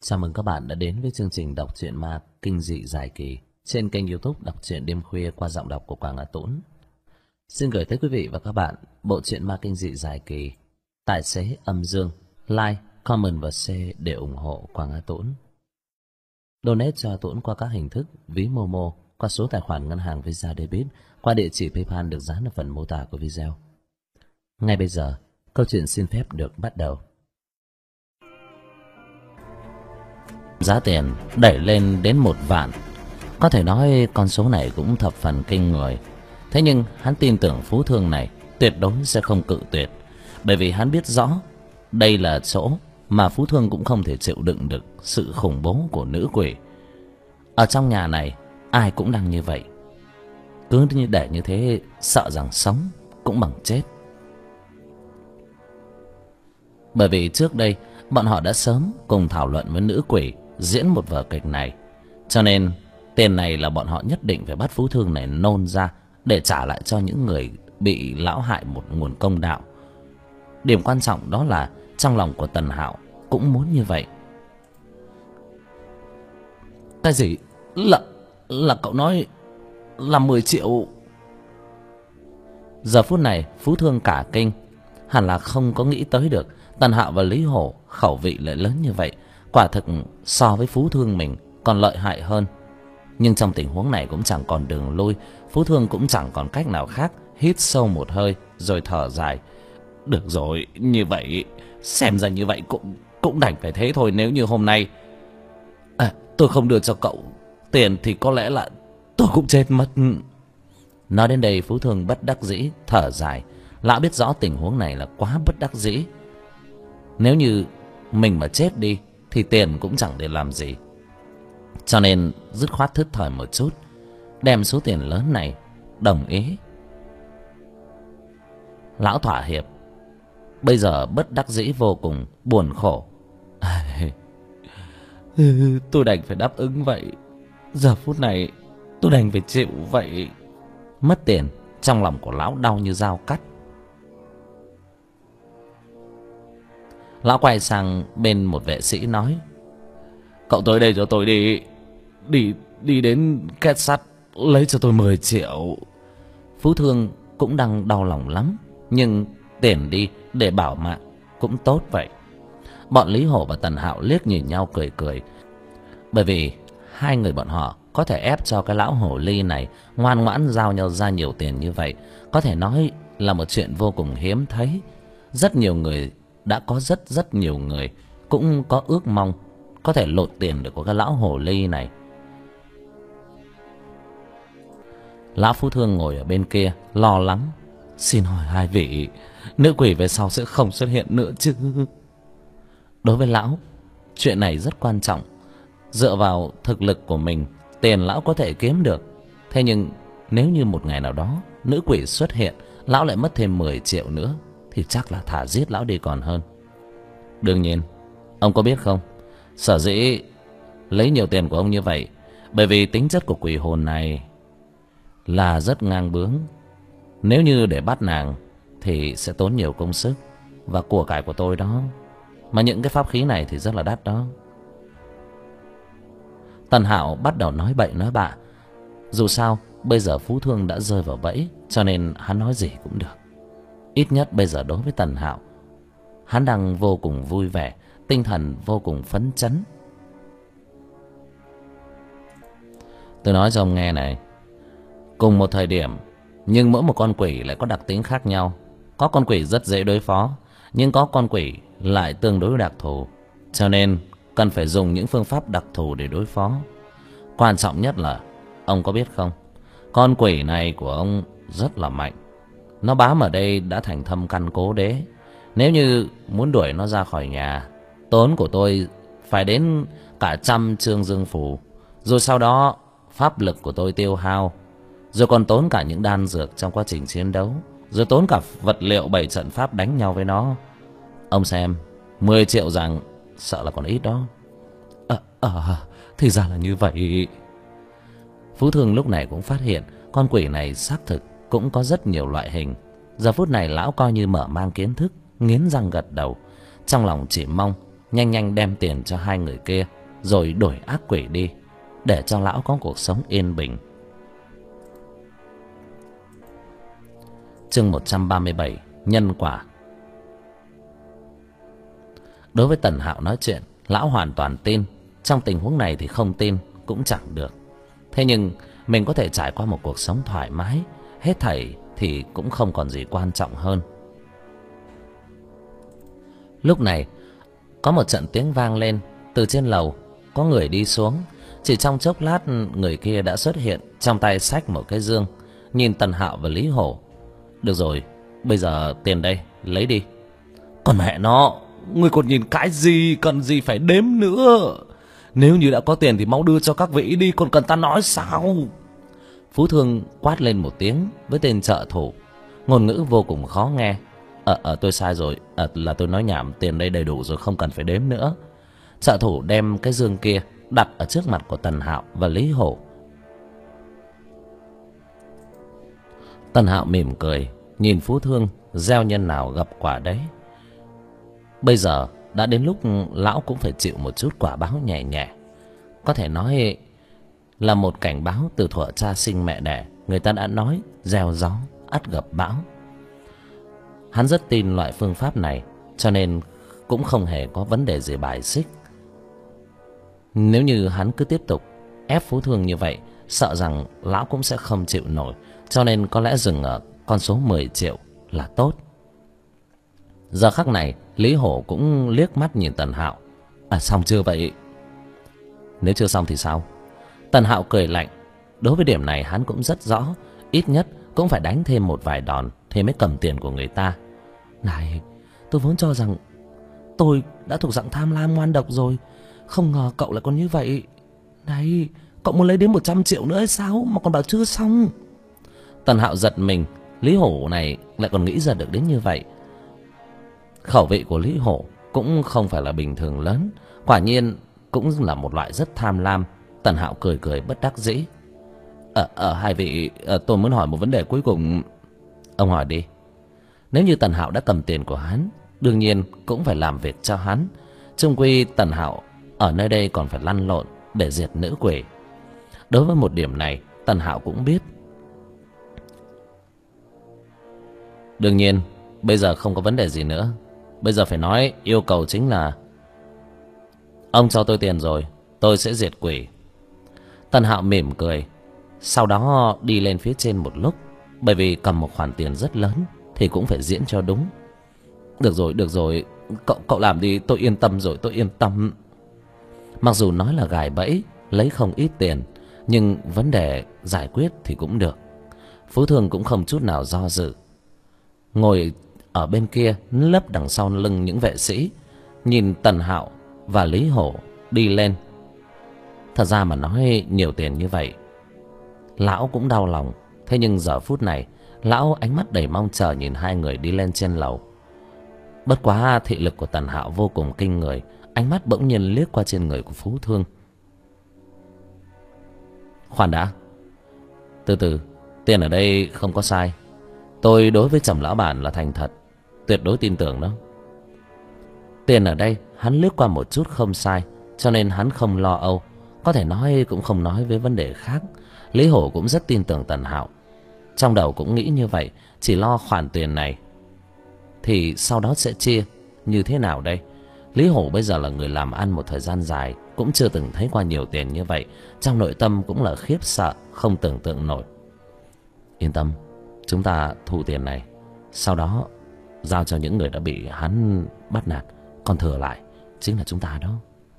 Chào mừng các bạn đã đến với chương trình đọc truyện ma kinh dị dài kỳ trên kênh YouTube Đọc truyện đêm khuya qua giọng đọc của Quang Á Tũng. Xin gửi tới quý vị và các bạn bộ truyện ma kinh dị dài kỳ Tài xế âm dương. Like, comment và share để ủng hộ Quang Á Tũng. Donate cho Tũng qua các hình thức ví Momo, qua số tài khoản ngân hàng Visa Debit, qua địa chỉ PayPal được dán ở phần mô tả của video. Ngay bây giờ, câu chuyện xin phép được bắt đầu. Giá tiền đẩy lên đến 1 vạn. Có thể nói con số này cũng thập phần kinh người. Thế nhưng hắn tin tưởng phú thương này tuyệt đối sẽ không cự tuyệt, bởi vì hắn biết rõ đây là chỗ mà phú thương cũng không thể chịu đựng được sự khủng bố của nữ quỷ. Ở trong nhà này ai cũng đang như vậy, cứ như để như thế sợ rằng sống cũng bằng chết. Bởi vì trước đây bọn họ đã sớm cùng thảo luận với nữ quỷ diễn một vở kịch này, cho nên tiền này là bọn họ nhất định phải bắt phú thương này nôn ra để trả lại cho những người bị lão hại một nguồn công đạo. Điểm quan trọng đó là trong lòng của Tần Hạo cũng muốn như vậy. Cái gì? Là cậu nói là 10 triệu? Giờ phút này phú thương cả kinh, hẳn là không có nghĩ tới được Tần Hạo và Lý Hổ khẩu vị lại lớn như vậy. Quả thực so với phú thương mình còn lợi hại hơn. Nhưng trong tình huống này cũng chẳng còn đường lui, phú thương cũng chẳng còn cách nào khác, hít sâu một hơi rồi thở dài. Được rồi, như vậy xem ra như vậy cũng đành phải thế thôi. Nếu như hôm nay tôi không đưa cho cậu tiền thì có lẽ là tôi cũng chết mất. Nói đến đây phú thương bất đắc dĩ thở dài. Lão biết rõ tình huống này là quá bất đắc dĩ. Nếu như mình mà chết đi thì tiền cũng chẳng để làm gì, cho nên dứt khoát thức thời một chút, đem số tiền lớn này đồng ý. Lão thỏa hiệp, bây giờ bất đắc dĩ vô cùng, buồn khổ. Tôi đành phải đáp ứng vậy. Giờ phút này tôi đành phải chịu vậy. Mất tiền, trong lòng của lão đau như dao cắt. Lão quay sang bên một vệ sĩ nói: cậu tới đây cho tôi đi. Đi đến két sắt lấy cho tôi 10 triệu. Phú thương cũng đang đau lòng lắm, nhưng tiền đi để bảo mạng cũng tốt vậy. Bọn Lý Hổ và Tần Hạo liếc nhìn nhau cười cười, bởi vì hai người bọn họ có thể ép cho cái lão hồ ly này ngoan ngoãn giao nhau ra nhiều tiền như vậy, có thể nói là một chuyện vô cùng hiếm thấy. Rất nhiều người đã có rất nhiều người cũng có ước mong có thể lột tiền được của cái lão hồ ly này. Lão phú thương ngồi ở bên kia lo lắng: xin hỏi hai vị, nữ quỷ về sau sẽ không xuất hiện nữa chứ? Đối với lão, chuyện này rất quan trọng. Dựa vào thực lực của mình, tiền lão có thể kiếm được. Thế nhưng nếu như một ngày nào đó nữ quỷ xuất hiện, lão lại mất thêm 10 triệu nữa, thì chắc là thả giết lão đi còn hơn. Đương nhiên, ông có biết không, sở dĩ lấy nhiều tiền của ông như vậy, bởi vì tính chất của quỷ hồn này là rất ngang bướng. Nếu như để bắt nàng thì sẽ tốn nhiều công sức và của cải của tôi đó. Mà những cái pháp khí này thì rất là đắt đó. Tần Hạo bắt đầu nói bậy nói bạ. Dù sao bây giờ phú thương đã rơi vào bẫy, cho nên hắn nói gì cũng được. Ít nhất bây giờ đối với Tần Hạo, hắn đang vô cùng vui vẻ, tinh thần vô cùng phấn chấn. Tôi nói cho ông nghe này, cùng một thời điểm, nhưng mỗi một con quỷ lại có đặc tính khác nhau. Có con quỷ rất dễ đối phó, nhưng có con quỷ lại tương đối đặc thù, cho nên cần phải dùng những phương pháp đặc thù để đối phó. Quan trọng nhất là, ông có biết không, con quỷ này của ông rất là mạnh. Nó bám ở đây đã thành thâm căn cố đế. Nếu như muốn đuổi nó ra khỏi nhà, tốn của tôi phải đến cả 100 chương dương phù. Rồi sau đó pháp lực của tôi tiêu hao, rồi còn tốn cả những đan dược trong quá trình chiến đấu, rồi tốn cả vật liệu bày trận pháp đánh nhau với nó. Ông xem, 10 triệu rằng sợ là còn ít đó. Thì ra là như vậy. Phú thương lúc này cũng phát hiện con quỷ này xác thực cũng có rất nhiều loại hình. Giờ phút này lão coi như mở mang kiến thức, nghiến răng gật đầu, trong lòng chỉ mong nhanh nhanh đem tiền cho hai người kia, rồi đuổi ác quỷ đi, để cho lão có cuộc sống yên bình. Chương 137: Nhân quả. Đối với Tần Hạo nói chuyện, lão hoàn toàn tin. Trong tình huống này thì không tin cũng chẳng được. Thế nhưng mình có thể trải qua một cuộc sống thoải mái, hết thảy thì cũng không còn gì quan trọng hơn. Lúc này có một trận tiếng vang lên. Từ trên lầu có người đi xuống. Chỉ trong chốc lát, người kia đã xuất hiện, trong tay xách một cái dương, nhìn Tần Hạo và Lý Hổ. Được rồi, bây giờ tiền đây, lấy đi. Còn mẹ nó, ngươi còn nhìn cái gì, cần gì phải đếm nữa. Nếu như đã có tiền thì mau đưa cho các vị đi, còn cần ta nói sao? Phú Thương quát lên một tiếng với tên trợ thủ, ngôn ngữ vô cùng khó nghe. Tôi sai rồi, là tôi nói nhảm, tiền đây đầy đủ rồi, không cần phải đếm nữa. Trợ thủ đem cái dương kia đặt ở trước mặt của Tần Hạo và Lý Hổ. Tần Hạo mỉm cười, nhìn Phú Thương, gieo nhân nào gặp quả đấy. Bây giờ đã đến lúc lão cũng phải chịu một chút quả báo nhẹ nhẹ. Có thể nói là một cảnh báo từ thuở cha sinh mẹ đẻ. Người ta đã nói gieo gió ắt gặp bão. Hắn rất tin loại phương pháp này, cho nên cũng không hề có vấn đề gì bài xích. Nếu như hắn cứ tiếp tục ép Phú Thương như vậy, sợ rằng lão cũng sẽ không chịu nổi. Cho nên có lẽ dừng ở con số 10 triệu là tốt. Giờ khắc này Lý Hổ cũng liếc mắt nhìn Tần Hạo. Xong chưa vậy? Nếu chưa xong thì sao? Tần Hạo cười lạnh. Đối với điểm này hắn cũng rất rõ. Ít nhất cũng phải đánh thêm một vài đòn thì mới cầm tiền của người ta. Này, tôi vốn cho rằng tôi đã thuộc dạng tham lam ngoan độc rồi, không ngờ cậu lại còn như vậy. Này, cậu muốn lấy đến 100 triệu nữa hay sao mà còn bảo chưa xong? Tần Hạo giật mình. Lý Hổ này lại còn nghĩ ra được đến như vậy. Khẩu vị của Lý Hổ cũng không phải là bình thường lớn, quả nhiên cũng là một loại rất tham lam. Tần Hạo cười cười bất đắc dĩ. Hai vị, tôi muốn hỏi một vấn đề cuối cùng. Ông hỏi đi. Nếu như Tần Hạo đã cầm tiền của hắn, đương nhiên cũng phải làm việc cho hắn. Chung quy Tần Hạo ở nơi đây còn phải lăn lộn để diệt nữ quỷ. Đối với một điểm này Tần Hạo cũng biết. Đương nhiên bây giờ không có vấn đề gì nữa. Bây giờ phải nói yêu cầu chính là ông cho tôi tiền rồi, tôi sẽ diệt quỷ. Tần Hạo mỉm cười, sau đó đi lên phía trên một lúc. Bởi vì cầm một khoản tiền rất lớn thì cũng phải diễn cho đúng. Được rồi, cậu làm đi, tôi yên tâm rồi, tôi yên tâm. Mặc dù nói là gài bẫy, lấy không ít tiền, nhưng vấn đề giải quyết thì cũng được. Phú Thương cũng không chút nào do dự, ngồi ở bên kia lấp đằng sau lưng những vệ sĩ, nhìn Tần Hạo và Lý Hổ đi lên. Thật ra mà nói nhiều tiền như vậy lão cũng đau lòng. Thế nhưng giờ phút này lão ánh mắt đầy mong chờ nhìn hai người đi lên trên lầu. Bất quá thị lực của Tần Hạo vô cùng kinh người, ánh mắt bỗng nhiên liếc qua trên người của Phú Thương. Khoan đã, từ từ, tiền ở đây không có sai. Tôi đối với Trầm lão bản là thành thật, tuyệt đối tin tưởng đó. Tiền ở đây hắn liếc qua một chút không sai, cho nên hắn không lo âu. Có thể nói cũng không nói với vấn đề khác. Lý Hổ cũng rất tin tưởng Tần Hạo, trong đầu cũng nghĩ như vậy. Chỉ lo khoản tiền này thì sau đó sẽ chia như thế nào đây? Lý Hổ bây giờ là người làm ăn một thời gian dài, cũng chưa từng thấy qua nhiều tiền như vậy. Trong nội tâm cũng là khiếp sợ, không tưởng tượng nổi. Yên tâm, chúng ta thu tiền này, sau đó giao cho những người đã bị hắn bắt nạt, còn thừa lại chính là chúng ta đó.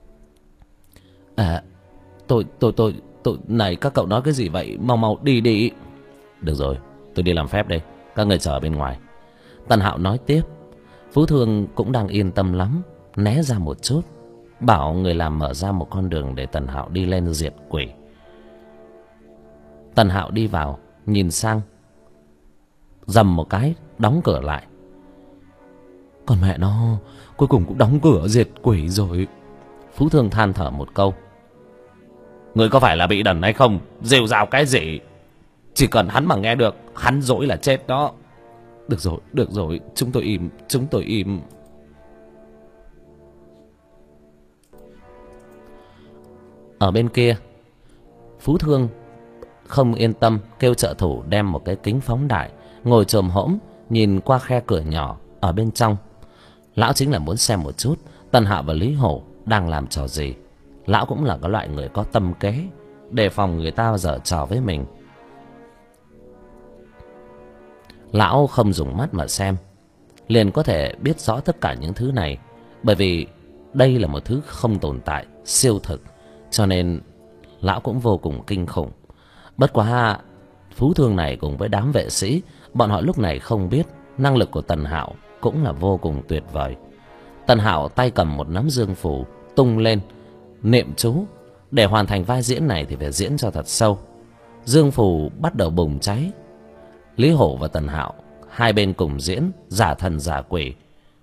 Tôi này, các cậu nói cái gì vậy? Mau đi đi. Được rồi, tôi đi làm phép đây, các người chờ ở bên ngoài. Tần Hạo nói tiếp. Phú Thương cũng đang yên tâm lắm, né ra một chút, bảo người làm mở ra một con đường để Tần Hạo đi lên diệt quỷ. Tần Hạo đi vào, nhìn sang, dầm một cái đóng cửa lại. Còn mẹ nó, cuối cùng cũng đóng cửa diệt quỷ rồi. Phú Thương than thở một câu. Người có phải là bị đần hay không? Rêu rao cái gì? Chỉ cần hắn mà nghe được, hắn dỗi là chết đó. Được rồi, chúng tôi im. Ở bên kia, Phú Thương không yên tâm, kêu trợ thủ đem một cái kính phóng đại, ngồi chồm hổm nhìn qua khe cửa nhỏ ở bên trong. Lão chính là muốn xem một chút Tần Hạo và Lý Hổ đang làm trò gì. Lão cũng là cái loại người có tâm kế, đề phòng người ta giở trò với mình. Lão không dùng mắt mà xem, liền có thể biết rõ tất cả những thứ này, bởi vì đây là một thứ không tồn tại, siêu thực, cho nên lão cũng vô cùng kinh khủng. Bất quá Phú Thương này cùng với đám vệ sĩ, bọn họ lúc này không biết năng lực của Tần Hạo cũng là vô cùng tuyệt vời. Tần Hạo tay cầm một nắm dương phù tung lên, niệm chú. Để hoàn thành vai diễn này thì phải diễn cho thật sâu. Dương phù bắt đầu bùng cháy. Lý Hổ và Tần Hạo hai bên cùng diễn, giả thần giả quỷ.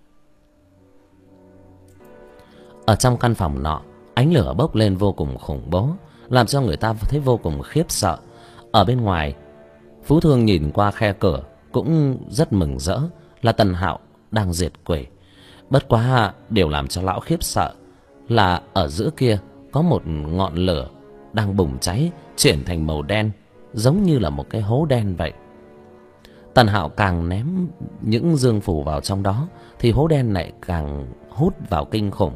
Ở trong căn phòng nọ, ánh lửa bốc lên vô cùng khủng bố, làm cho người ta thấy vô cùng khiếp sợ. Ở bên ngoài, Phú Thương nhìn qua khe cửa cũng rất mừng rỡ, là Tần Hạo đang diệt quỷ. Bất quá điều làm cho lão khiếp sợ là ở giữa kia có một ngọn lửa đang bùng cháy, chuyển thành màu đen, giống như là một cái hố đen vậy. Tần Hạo càng ném những dương phù vào trong đó thì hố đen này càng hút vào kinh khủng.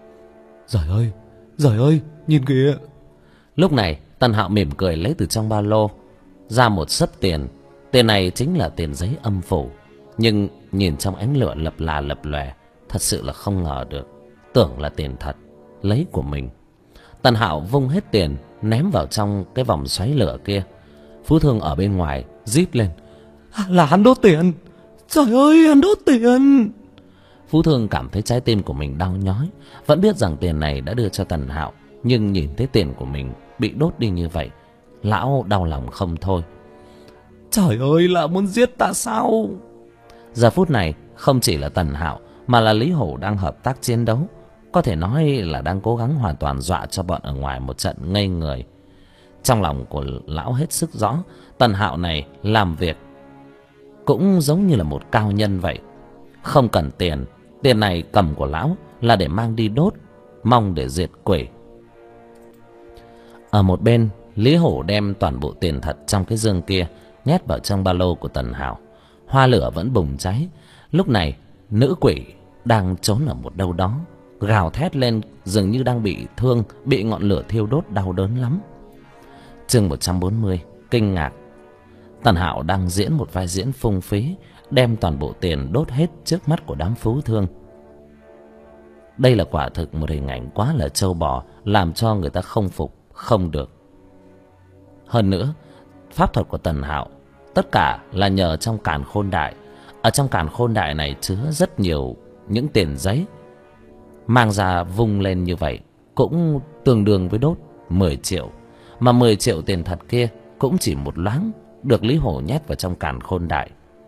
Giời ơi, nhìn kìa. Lúc này Tần Hạo mỉm cười lấy từ trong ba lô ra một xấp tiền. Tiền này chính là tiền giấy âm phủ, nhưng nhìn trong ánh lửa lập là lập lòe, thật sự là không ngờ được, tưởng là tiền thật, lấy của mình. Tần Hạo vung hết tiền ném vào trong cái vòng xoáy lửa kia. Phú Thương ở bên ngoài rít lên: Là hắn đốt tiền. Trời ơi, hắn đốt tiền. Phú Thương cảm thấy trái tim của mình đau nhói. Vẫn biết rằng tiền này đã đưa cho Tần Hạo, nhưng nhìn thấy tiền của mình bị đốt đi như vậy, lão đau lòng không thôi. Trời ơi, là muốn giết ta sao? Giờ phút này không chỉ là Tần Hạo mà là Lý Hổ đang hợp tác chiến đấu, có thể nói là đang cố gắng hoàn toàn dọa cho bọn ở ngoài một trận ngây người. Trong lòng của lão hết sức rõ, Tần Hạo này làm việc cũng giống như là một cao nhân vậy, không cần tiền. Tiền này cầm của lão là để mang đi đốt, mong để diệt quỷ. Ở một bên, Lý Hổ đem toàn bộ tiền thật trong cái dương kia nhét vào trong ba lô của Tần Hạo. Hoa lửa vẫn bùng cháy. Lúc này nữ quỷ đang trốn ở một đâu đó, gào thét lên dường như đang bị thương, bị ngọn lửa thiêu đốt đau đớn lắm. Chương 140, kinh ngạc. Tần Hạo đang diễn một vai diễn phung phí, đem toàn bộ tiền đốt hết trước mắt của đám Phú Thương. Đây là quả thực một hình ảnh quá là trâu bò, làm cho người ta không phục không được. Hơn nữa, pháp thuật của Tần Hạo tất cả là nhờ trong càn khôn đại. Ở trong càn khôn đại này chứa rất nhiều những tiền giấy, mang ra vung lên như vậy cũng tương đương với đốt 10 triệu. Mà 10 triệu tiền thật kia cũng chỉ một loáng được Lý Hổ nhét vào trong càn khôn đại.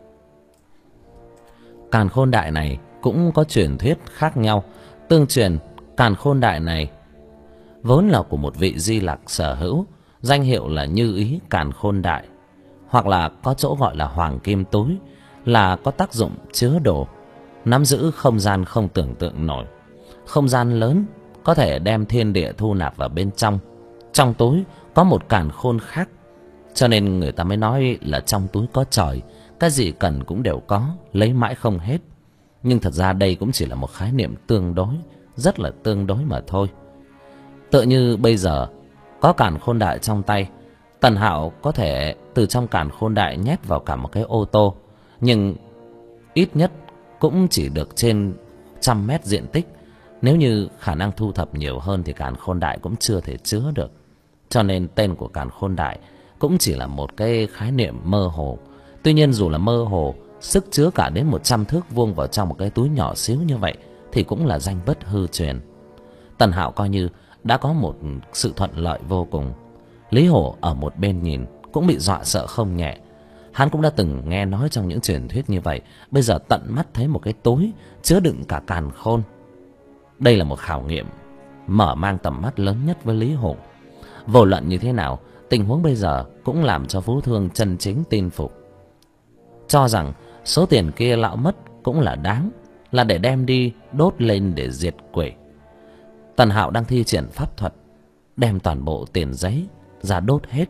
Càn khôn đại này cũng có truyền thuyết khác nhau. Tương truyền càn khôn đại này vốn là của một vị Di Lặc sở hữu, danh hiệu là Như Ý Càn Khôn Đại, hoặc là có chỗ gọi là Hoàng Kim Túi, là có tác dụng chứa đồ, nắm giữ không gian không tưởng tượng nổi. Không gian lớn, có thể đem thiên địa thu nạp vào bên trong. Trong túi có một càn khôn khác, cho nên người ta mới nói là trong túi có trời, cái gì cần cũng đều có, lấy mãi không hết. Nhưng thật ra đây cũng chỉ là một khái niệm tương đối, rất là tương đối mà thôi. Tựa như bây giờ có càn khôn đại trong tay, Tần Hạo có thể từ trong càn khôn đại nhét vào cả một cái ô tô, nhưng ít nhất cũng chỉ được trên 100 mét diện tích. Nếu như khả năng thu thập nhiều hơn thì càn khôn đại cũng chưa thể chứa được. Cho nên tên của càn khôn đại cũng chỉ là một cái khái niệm mơ hồ. Tuy nhiên dù là mơ hồ, sức chứa cả đến 100 thước vuông vào trong một cái túi nhỏ xíu như vậy thì cũng là danh bất hư truyền. Tần Hạo coi như đã có một sự thuận lợi vô cùng. Lý Hổ ở một bên nhìn cũng bị dọa sợ không nhẹ. Hắn cũng đã từng nghe nói trong những truyền thuyết như vậy, bây giờ tận mắt thấy một cái túi chứa đựng cả càn khôn. Đây là một khảo nghiệm mở mang tầm mắt lớn nhất với Lý Hổ. Vô luận như thế nào, tình huống bây giờ cũng làm cho Phú Thương chân chính tin phục, cho rằng số tiền kia lão mất cũng là đáng, là để đem đi đốt lên để diệt quỷ. Tần Hạo đang thi triển pháp thuật, đem toàn bộ tiền giấy ra đốt hết.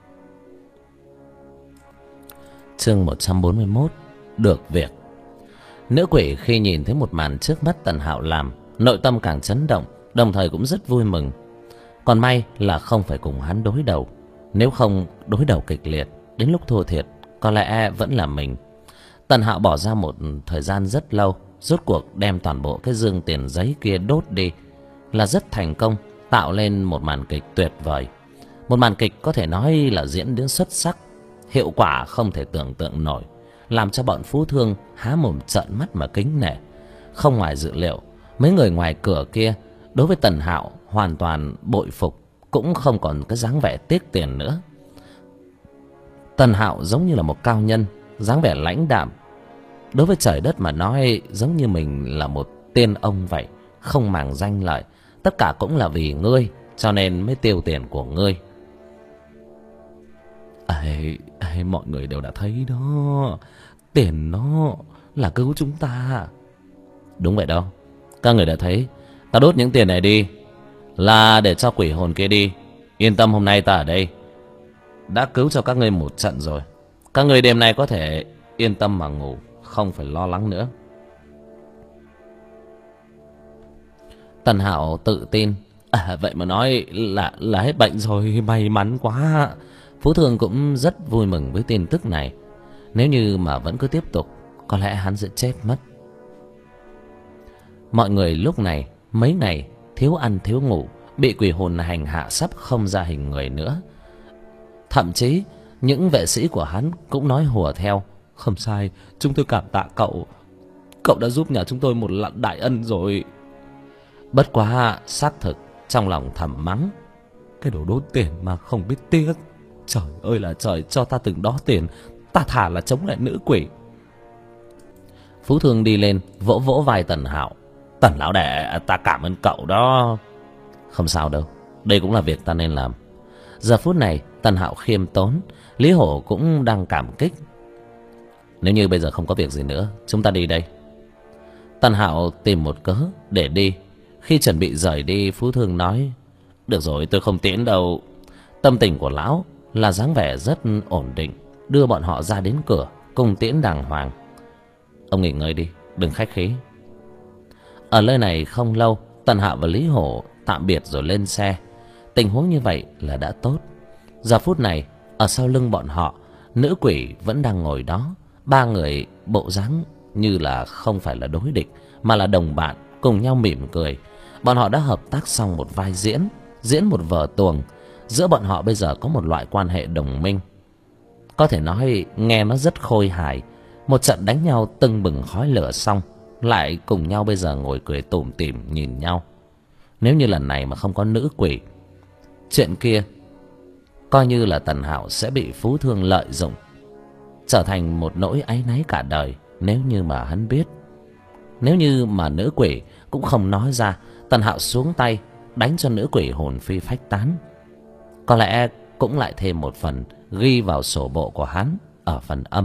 Chương 141. Được việc. Nữ quỷ khi nhìn thấy một màn trước mắt Tần Hạo làm, nội tâm càng chấn động, đồng thời cũng rất vui mừng. Còn may là không phải cùng hắn đối đầu, nếu không đối đầu kịch liệt, đến lúc thua thiệt có lẽ vẫn là mình. Tần Hạo bỏ ra một thời gian rất lâu, rốt cuộc đem toàn bộ cái dương tiền giấy kia đốt đi, là rất thành công, tạo lên một màn kịch tuyệt vời. Một màn kịch có thể nói là diễn đến xuất sắc, hiệu quả không thể tưởng tượng nổi, làm cho bọn phú thương há mồm trợn mắt mà kính nể. Không ngoài dự liệu, mấy người ngoài cửa kia đối với Tần Hạo hoàn toàn bội phục, cũng không còn cái dáng vẻ tiếc tiền nữa. Tần Hạo giống như là một cao nhân, dáng vẻ lãnh đạm, đối với trời đất mà nói giống như mình là một tiên ông vậy, không màng danh lợi, tất cả cũng là vì ngươi, cho nên mới tiêu tiền của ngươi. Mọi người đều đã thấy đó, tiền nó là cứu chúng ta. Đúng vậy đó, các người đã thấy. Ta đốt những tiền này đi là để cho quỷ hồn kia đi. Yên tâm, hôm nay ta ở đây đã cứu cho các ngươi một trận rồi. Các ngươi đêm nay có thể yên tâm mà ngủ, không phải lo lắng nữa. Tần Hạo tự tin. Vậy mà nói là hết bệnh rồi, may mắn quá. Phú Thương cũng rất vui mừng với tin tức này. Nếu như mà vẫn cứ tiếp tục, có lẽ hắn sẽ chết mất. Mọi người lúc này mấy ngày thiếu ăn thiếu ngủ, bị quỷ hồn hành hạ sắp không ra hình người nữa. Thậm chí những vệ sĩ của hắn cũng nói hùa theo. Không sai, chúng tôi cảm tạ cậu. Cậu đã giúp nhà chúng tôi một đại ân rồi. Bất quá xác thực trong lòng thầm mắng. Cái đồ đốt tiền mà không biết tiếc. Trời ơi là trời, cho ta từng đó tiền, ta thả là chống lại nữ quỷ. Phú Thương đi lên vỗ vỗ vai Tần Hạo. Tần lão đệ, ta cảm ơn cậu đó. Không sao đâu, đây cũng là việc ta nên làm. Giờ phút này Tần Hạo khiêm tốn, Lý Hổ cũng đang cảm kích. Nếu như bây giờ không có việc gì nữa, chúng ta đi đây. Tần Hạo tìm một cớ để đi. Khi chuẩn bị rời đi, Phú Thương nói: được rồi, tôi không tiễn đâu. Tâm tình của lão là dáng vẻ rất ổn định, đưa bọn họ ra đến cửa cùng tiễn đàng hoàng. Ông nghỉ ngơi đi, đừng khách khí. Ở nơi này không lâu, Tần Hạo và Lý Hổ tạm biệt rồi lên xe. Tình huống như vậy là đã tốt. Giờ phút này ở sau lưng bọn họ, nữ quỷ vẫn đang ngồi đó. Ba người bộ dáng như là không phải là đối địch, mà là đồng bạn, cùng nhau mỉm cười. Bọn họ đã hợp tác xong một vai diễn một vở tuồng. Giữa bọn họ bây giờ có một loại quan hệ đồng minh, có thể nói nghe nó rất khôi hài. Một trận đánh nhau tưng bừng khói lửa xong, lại cùng nhau bây giờ ngồi cười tủm tỉm nhìn nhau. Nếu như lần này mà không có nữ quỷ, chuyện kia coi như là Tần Hạo sẽ bị Phú Thương lợi dụng, trở thành một nỗi áy náy cả đời. Nếu như mà hắn biết, nếu như mà nữ quỷ cũng không nói ra, Tần Hạo xuống tay đánh cho nữ quỷ hồn phi phách tán, có lẽ cũng lại thêm một phần ghi vào sổ bộ của hắn ở phần âm.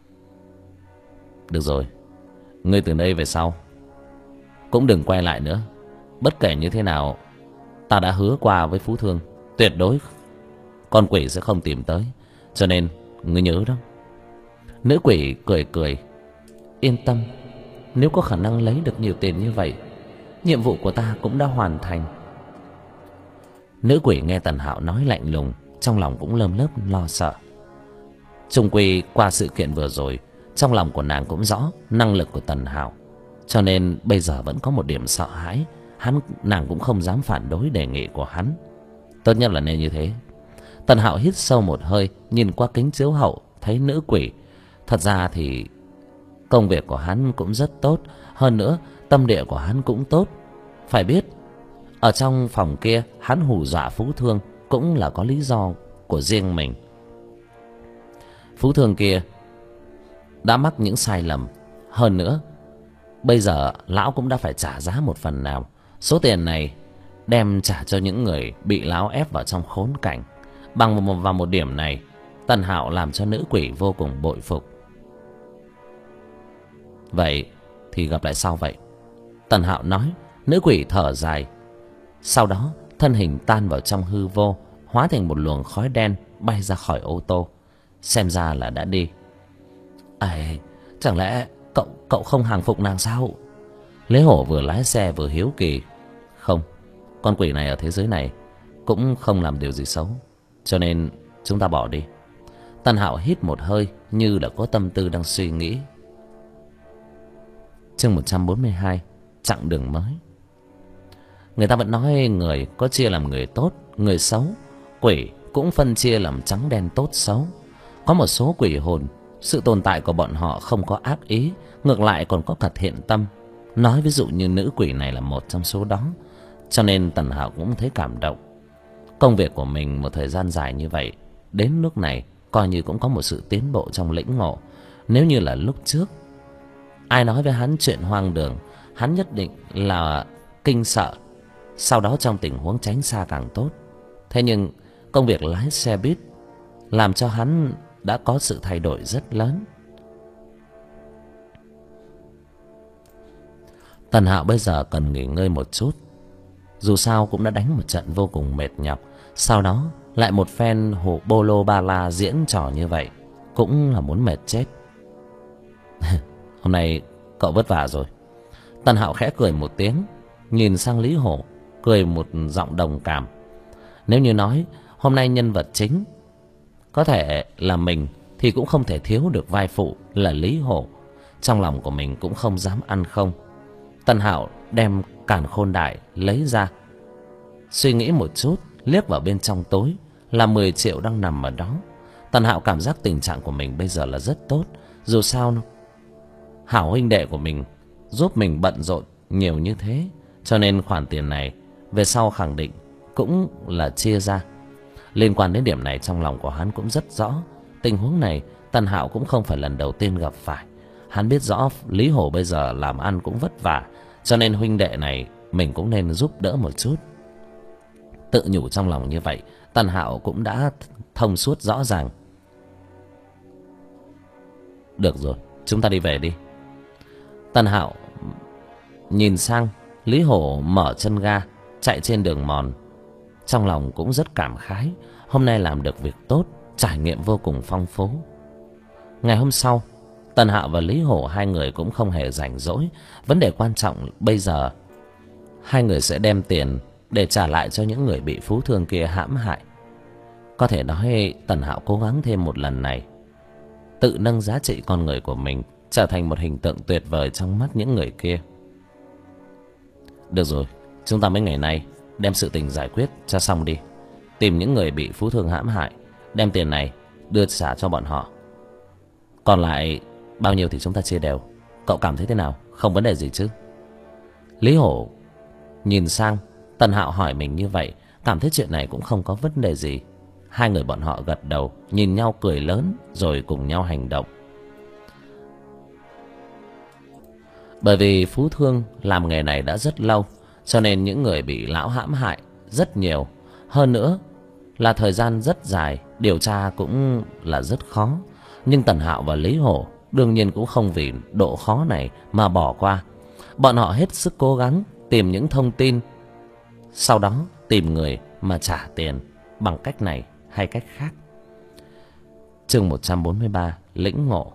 Được rồi, ngươi từ đây về sau cũng đừng quay lại nữa. Bất kể như thế nào, ta đã hứa qua với Phú Thương, tuyệt đối con quỷ sẽ không tìm tới. Cho nên ngươi nhớ đó. Nữ quỷ cười cười. Yên tâm, nếu có khả năng lấy được nhiều tiền như vậy, nhiệm vụ của ta cũng đã hoàn thành. Nữ quỷ nghe Tần Hạo nói lạnh lùng, trong lòng cũng lơm lớp lo sợ. Chung quy qua sự kiện vừa rồi, trong lòng của nàng cũng rõ năng lực của Tần Hạo, cho nên bây giờ vẫn có một điểm sợ hãi. Nàng cũng không dám phản đối đề nghị của hắn. Tốt nhất là nên như thế. Tần Hạo hít sâu một hơi, nhìn qua kính chiếu hậu thấy nữ quỷ. Thật ra thì công việc của hắn cũng rất tốt, hơn nữa tâm địa của hắn cũng tốt. Phải biết, ở trong phòng kia hắn hù dọa Phú Thương cũng là có lý do của riêng mình. Phú Thương kia đã mắc những sai lầm, hơn nữa bây giờ lão cũng đã phải trả giá một phần nào. Số tiền này đem trả cho những người bị lão ép vào trong khốn cảnh. Bằng vào một điểm này, Tần Hạo làm cho nữ quỷ vô cùng bội phục. Vậy thì gặp lại sau vậy, Tần Hạo nói. Nữ quỷ thở dài. Sau đó thân hình tan vào trong hư vô, hóa thành một luồng khói đen bay ra khỏi ô tô. Xem ra là đã đi. Ây, chẳng lẽ cậu không hàng phục nàng sao? Lý Hổ vừa lái xe vừa hiếu kỳ. Không, con quỷ này ở thế giới này cũng không làm điều gì xấu, cho nên chúng ta bỏ đi. Tân Hạo hít một hơi như là có tâm tư đang suy nghĩ. Chương 142, chặng đường mới. Người ta vẫn nói người có chia làm người tốt, người xấu. Quỷ cũng phân chia làm trắng đen tốt xấu. Có một số quỷ hồn, sự tồn tại của bọn họ không có ác ý, ngược lại còn có cả thiện tâm. Nói ví dụ như nữ quỷ này là một trong số đó. Cho nên Tần Hạo cũng thấy cảm động. Công việc của mình một thời gian dài như vậy, đến lúc này coi như cũng có một sự tiến bộ trong lĩnh ngộ. Nếu như là lúc trước, ai nói với hắn chuyện hoang đường, hắn nhất định là kinh sợ, sau đó trong tình huống tránh xa càng tốt. Thế nhưng công việc lái xe buýt làm cho hắn đã có sự thay đổi rất lớn. Tần Hạo bây giờ cần nghỉ ngơi một chút. Dù sao cũng đã đánh một trận vô cùng mệt nhọc, sau đó lại một phen hồ bolo ba la diễn trò như vậy, cũng là muốn mệt chết. Hôm nay cậu vất vả rồi. Tần Hạo khẽ cười một tiếng, nhìn sang Lý Hổ, cười một giọng đồng cảm. Nếu như nói hôm nay nhân vật chính có thể là mình, thì cũng không thể thiếu được vai phụ là Lý Hổ. Trong lòng của mình cũng không dám ăn không. Tần Hạo đem càn khôn đại lấy ra, suy nghĩ một chút, liếc vào bên trong tối là 10 triệu đang nằm ở đó. Tần Hạo cảm giác tình trạng của mình bây giờ là rất tốt. Dù sao hảo huynh đệ của mình giúp mình bận rộn nhiều như thế, cho nên khoản tiền này về sau khẳng định cũng là chia ra. Liên quan đến điểm này, trong lòng của hắn cũng rất rõ. Tình huống này Tần Hạo cũng không phải lần đầu tiên gặp phải. Hắn biết rõ Lý Hổ bây giờ làm ăn cũng vất vả, cho nên huynh đệ này mình cũng nên giúp đỡ một chút. Tự nhủ trong lòng như vậy, Tần Hạo cũng đã thông suốt rõ ràng. Được rồi, chúng ta đi về đi. Tần Hạo nhìn sang Lý Hổ mở chân ga chạy trên đường mòn, trong lòng cũng rất cảm khái. Hôm nay làm được việc tốt, trải nghiệm vô cùng phong phú. Ngày hôm sau, Tần Hạo và Lý Hổ hai người cũng không hề rảnh rỗi. Vấn đề quan trọng bây giờ, hai người sẽ đem tiền để trả lại cho những người bị phú thương kia hãm hại. Có thể nói Tần Hạo cố gắng thêm một lần này, tự nâng giá trị con người của mình trở thành một hình tượng tuyệt vời trong mắt những người kia. Được rồi, chúng ta mấy ngày nay đem sự tình giải quyết cho xong đi. Tìm những người bị phú thương hãm hại, đem tiền này đưa trả cho bọn họ. Còn lại bao nhiêu thì chúng ta chia đều. Cậu cảm thấy thế nào? Không vấn đề gì chứ? Lý Hổ nhìn sang Tần Hạo hỏi mình như vậy, cảm thấy chuyện này cũng không có vấn đề gì. Hai người bọn họ gật đầu, nhìn nhau cười lớn, rồi cùng nhau hành động. Bởi vì phú thương làm nghề này đã rất lâu, cho nên những người bị lão hãm hại rất nhiều. Hơn nữa là thời gian rất dài, điều tra cũng là rất khó. Nhưng Tần Hạo và Lý Hổ đương nhiên cũng không vì độ khó này mà bỏ qua. Bọn họ hết sức cố gắng tìm những thông tin, sau đó tìm người mà trả tiền bằng cách này hay cách khác. Chương 143, lĩnh ngộ.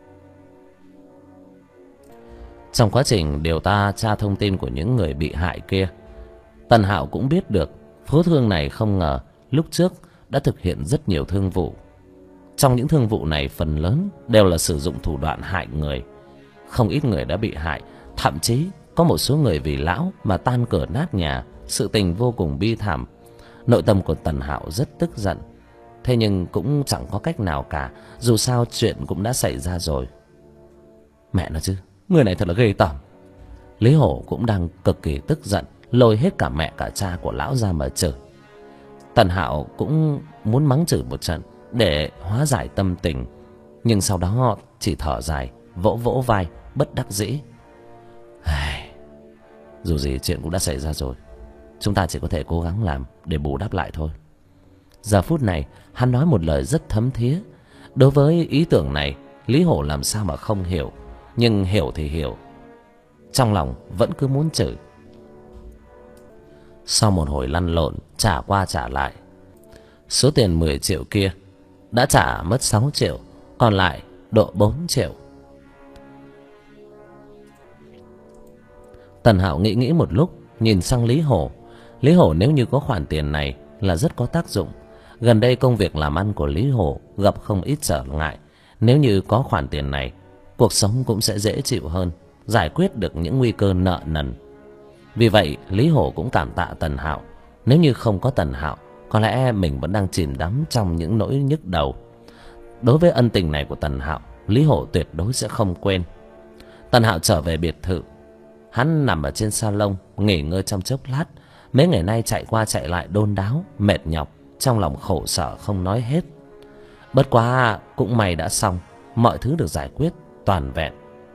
Trong quá trình điều tra thông tin của những người bị hại kia, Tần Hạo cũng biết được phú thương này không ngờ lúc trước đã thực hiện rất nhiều thương vụ. Trong những thương vụ này phần lớn đều là sử dụng thủ đoạn hại người. Không ít người đã bị hại, thậm chí có một số người vì lão mà tan cửa nát nhà, sự tình vô cùng bi thảm. Nội tâm của Tần Hạo rất tức giận, thế nhưng cũng chẳng có cách nào cả, dù sao chuyện cũng đã xảy ra rồi. Mẹ nó chứ, người này thật là ghê tởm. Lý Hổ cũng đang cực kỳ tức giận, lôi hết cả mẹ cả cha của lão ra mà chửi. Tần Hạo cũng muốn mắng chửi một trận để hóa giải tâm tình, nhưng sau đó chỉ thở dài, vỗ vỗ vai, bất đắc dĩ. Dù gì chuyện cũng đã xảy ra rồi, chúng ta chỉ có thể cố gắng làm để bù đắp lại thôi. Giờ phút này hắn nói một lời rất thấm thía. Đối với ý tưởng này, Lý Hổ làm sao mà không hiểu, nhưng hiểu thì hiểu, trong lòng vẫn cứ muốn chửi. Sau một hồi lăn lộn trả qua trả lại, số tiền 10 triệu kia đã trả mất 6 triệu, còn lại độ 4 triệu. Tần Hạo nghĩ một lúc, nhìn sang Lý Hổ. Lý Hổ nếu như có khoản tiền này là rất có tác dụng. Gần đây công việc làm ăn của Lý Hổ gặp không ít trở ngại. Nếu như có khoản tiền này, cuộc sống cũng sẽ dễ chịu hơn, giải quyết được những nguy cơ nợ nần. Vì vậy Lý Hổ cũng cảm tạ Tần Hạo. Nếu như không có Tần Hạo, có lẽ mình vẫn đang chìm đắm trong những nỗi nhức đầu. Đối với ân tình này của Tần Hạo, Lý Hổ tuyệt đối sẽ không quên. Tần Hạo trở về biệt thự. Hắn nằm ở trên salon nghỉ ngơi trong chốc lát. Mấy ngày nay chạy qua chạy lại đôn đáo, mệt nhọc, trong lòng khổ sở không nói hết. Bất quá cũng may đã xong, mọi thứ được giải quyết toàn vẹn.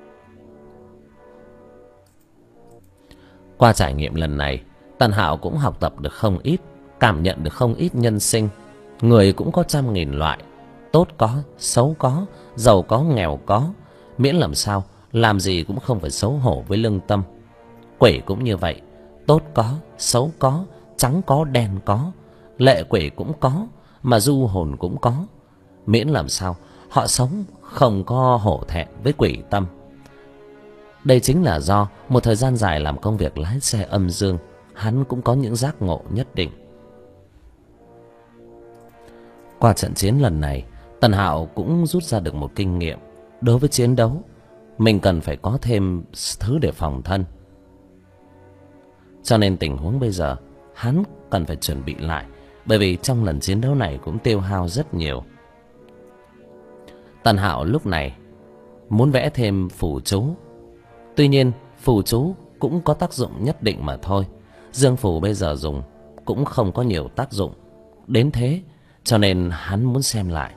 Qua trải nghiệm lần này, Tần Hạo cũng học tập được không ít, cảm nhận được không ít nhân sinh. Người cũng có trăm nghìn loại, tốt có, xấu có, giàu có, nghèo có, miễn làm sao làm gì cũng không phải xấu hổ với lương tâm. Quỷ cũng như vậy, tốt có, xấu có, trắng có, đen có, lệ quỷ cũng có, mà du hồn cũng có, miễn làm sao họ sống không có hổ thẹn với quỷ tâm. Đây chính là do một thời gian dài làm công việc lái xe âm dương, hắn cũng có những giác ngộ nhất định. Qua trận chiến lần này, Tần Hạo cũng rút ra được một kinh nghiệm. Đối với chiến đấu, mình cần phải có thêm thứ để phòng thân. Cho nên tình huống bây giờ, hắn cần phải chuẩn bị lại, bởi vì trong lần chiến đấu này cũng tiêu hao rất nhiều. Tần Hạo lúc này muốn vẽ thêm phù chú. Tuy nhiên phù chú cũng có tác dụng nhất định mà thôi. Dương phù bây giờ dùng cũng không có nhiều tác dụng đến thế, cho nên hắn muốn xem lại.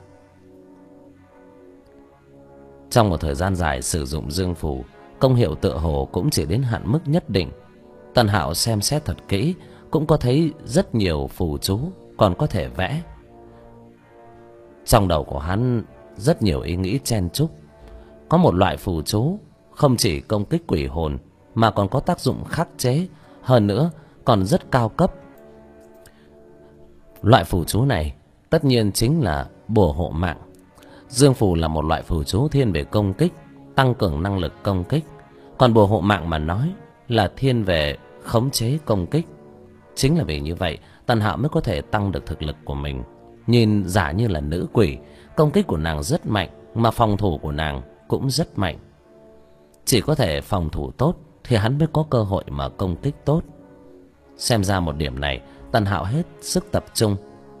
Trong một thời gian dài sử dụng dương phù, công hiệu tựa hồ cũng chỉ đến hạn mức nhất định. Tần Hạo xem xét thật kỹ, cũng có thấy rất nhiều phù chú còn có thể vẽ. Trong đầu của hắn rất nhiều ý nghĩ chen chúc. Có một loại phù chú không chỉ công kích quỷ hồn mà còn có tác dụng khắc chế, hơn nữa còn rất cao cấp. Loại phù chú này tất nhiên chính là bùa hộ mạng. Dương phù là một loại phù chú thiên về công kích, tăng cường năng lực công kích. Còn bùa hộ mạng mà nói là thiên về khống chế công kích. Chính là vì như vậy Tần Hạo mới có thể tăng được thực lực của mình. Nhìn giả như là nữ quỷ, công kích của nàng rất mạnh, mà phòng thủ của nàng cũng rất mạnh. Chỉ có thể phòng thủ tốt thì hắn mới có cơ hội mà công kích tốt. Xem ra một điểm này, Tần Hạo hết sức tập trung.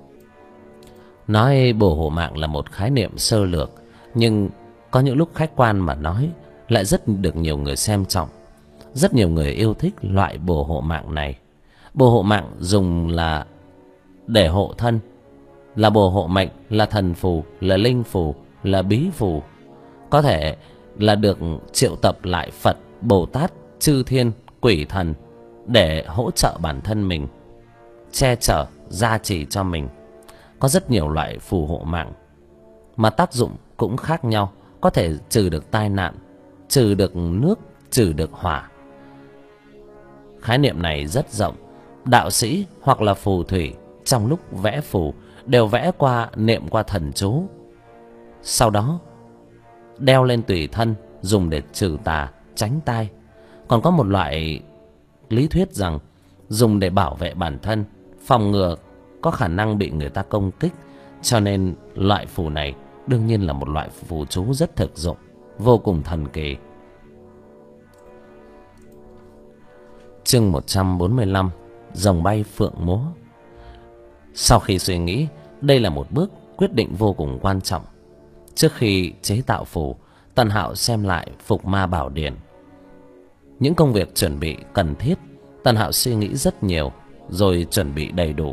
Nói bùa hộ mạng là một khái niệm sơ lược, nhưng có những lúc khách quan mà nói lại rất được nhiều người xem trọng. Rất nhiều người yêu thích loại bùa hộ mạng này. Bùa hộ mạng dùng là để hộ thân, là bùa hộ mệnh, là thần phù, là linh phù, là bí phù. Có thể là được triệu tập lại Phật, Bồ Tát, chư thiên, quỷ thần để hỗ trợ bản thân mình, che chở, gia trì cho mình. Có rất nhiều loại phù hộ mạng mà tác dụng cũng khác nhau. Có thể trừ được tai nạn, trừ được nước, trừ được hỏa. Khái niệm này rất rộng. Đạo sĩ hoặc là phù thủy trong lúc vẽ phù đều vẽ qua, niệm qua thần chú, sau đó đeo lên tùy thân dùng để trừ tà, tránh tai. Còn có một loại lý thuyết rằng dùng để bảo vệ bản thân, phòng ngừa có khả năng bị người ta công kích. Cho nên loại phù này đương nhiên là một loại phù chú rất thực dụng, vô cùng thần kỳ. Chương 145: Rồng bay phượng múa. Sau khi suy nghĩ, đây là một bước quyết định vô cùng quan trọng. Trước khi chế tạo phù, Tần Hạo xem lại Phục Ma Bảo Điển. Những công việc chuẩn bị cần thiết, Tần Hạo suy nghĩ rất nhiều rồi chuẩn bị đầy đủ.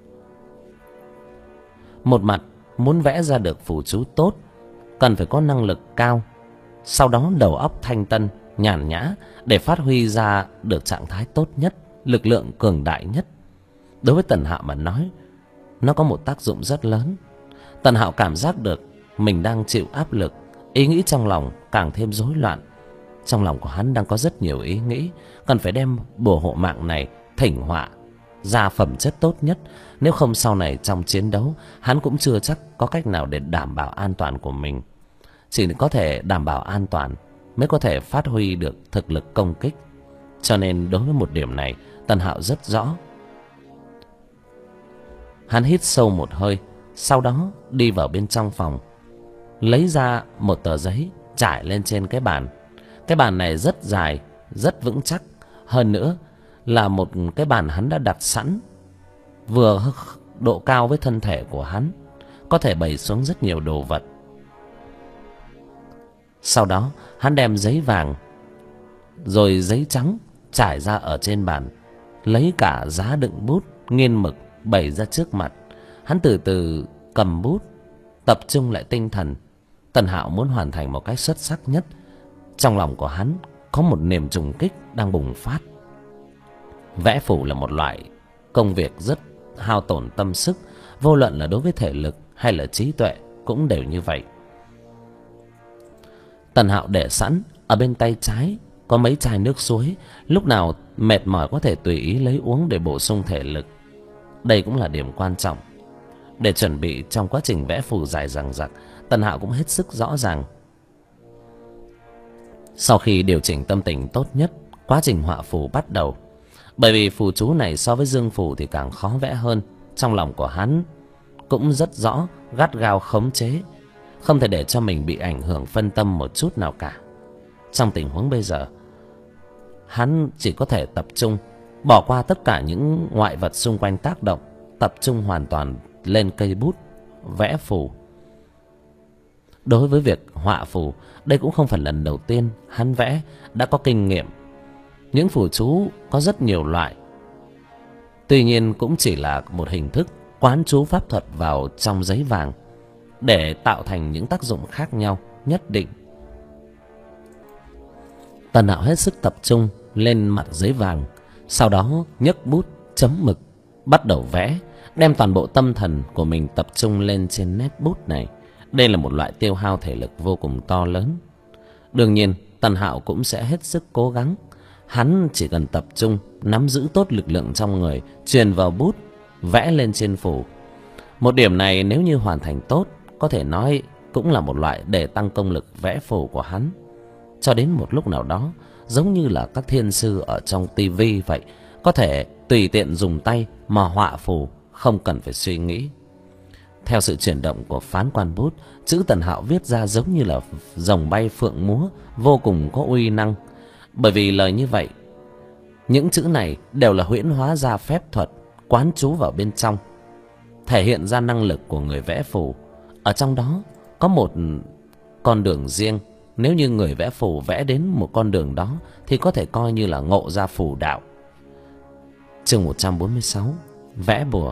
Một mặt muốn vẽ ra được phù chú tốt, cần phải có năng lực cao, sau đó đầu óc thanh tân, nhàn nhã để phát huy ra được trạng thái tốt nhất, lực lượng cường đại nhất. Đối với Tần Hạo mà nói, nó có một tác dụng rất lớn. Tần Hạo cảm giác được mình đang chịu áp lực, ý nghĩ trong lòng càng thêm rối loạn. Trong lòng của hắn đang có rất nhiều ý nghĩ, cần phải đem bùa hộ mạng này thỉnh họa ra phẩm chất tốt nhất. Nếu không sau này trong chiến đấu, hắn cũng chưa chắc có cách nào để đảm bảo an toàn của mình. Chỉ có thể đảm bảo an toàn mới có thể phát huy được thực lực công kích. Cho nên đối với một điểm này, Tần Hạo rất rõ. Hắn hít sâu một hơi, sau đó đi vào bên trong phòng, lấy ra một tờ giấy trải lên trên cái bàn. Cái bàn này rất dài, rất vững chắc. Hơn nữa là một cái bàn hắn đã đặt sẵn, vừa độ cao với thân thể của hắn, có thể bày xuống rất nhiều đồ vật. Sau đó hắn đem giấy vàng rồi giấy trắng trải ra ở trên bàn, lấy cả giá đựng bút, nghiên mực bày ra trước mặt. Hắn từ từ cầm bút, tập trung lại tinh thần. Tần Hạo muốn hoàn thành một cách xuất sắc nhất. Trong lòng của hắn có một niềm trùng kích đang bùng phát. Vẽ phù là một loại công việc rất hao tổn tâm sức, vô luận là đối với thể lực hay là trí tuệ cũng đều như vậy. Tần Hạo để sẵn ở bên tay trái có mấy chai nước suối, lúc nào mệt mỏi có thể tùy ý lấy uống để bổ sung thể lực. Đây cũng là điểm quan trọng. Để chuẩn bị trong quá trình vẽ phù dài dằng dặc, Tần Hạo cũng hết sức rõ ràng. Sau khi điều chỉnh tâm tình tốt nhất, quá trình họa phù bắt đầu. Bởi vì phù chú này so với dương phù thì càng khó vẽ hơn. Trong lòng của hắn cũng rất rõ, gắt gao khống chế, không thể để cho mình bị ảnh hưởng phân tâm một chút nào cả. Trong tình huống bây giờ, hắn chỉ có thể tập trung, bỏ qua tất cả những ngoại vật xung quanh tác động, tập trung hoàn toàn lên cây bút vẽ phù. Đối với việc họa phù, đây cũng không phải lần đầu tiên hắn vẽ, đã có kinh nghiệm. Những phù chú có rất nhiều loại, tuy nhiên cũng chỉ là một hình thức quán chú pháp thuật vào trong giấy vàng để tạo thành những tác dụng khác nhau nhất định. Tần Hạo hết sức tập trung lên mặt giấy vàng, sau đó nhấc bút chấm mực, bắt đầu vẽ, đem toàn bộ tâm thần của mình tập trung lên trên nét bút này. Đây là một loại tiêu hao thể lực vô cùng to lớn. Đương nhiên Tần Hạo cũng sẽ hết sức cố gắng. Hắn chỉ cần tập trung, nắm giữ tốt lực lượng trong người, truyền vào bút, vẽ lên trên phù. Một điểm này nếu như hoàn thành tốt, có thể nói cũng là một loại để tăng công lực vẽ phù của hắn. Cho đến một lúc nào đó, giống như là các thiên sư ở trong tivi vậy, có thể tùy tiện dùng tay mà họa phù, không cần phải suy nghĩ. Theo sự chuyển động của phán quan bút, chữ Tần Hạo viết ra giống như là rồng bay phượng múa, vô cùng có uy năng. Bởi vì lời như vậy, những chữ này đều là huyễn hóa ra phép thuật, quán chú vào bên trong, thể hiện ra năng lực của người vẽ phù. Ở trong đó có một con đường riêng. Nếu như người vẽ phù vẽ đến một con đường đó thì có thể coi như là ngộ ra phù đạo. Chương 146: Vẽ bùa.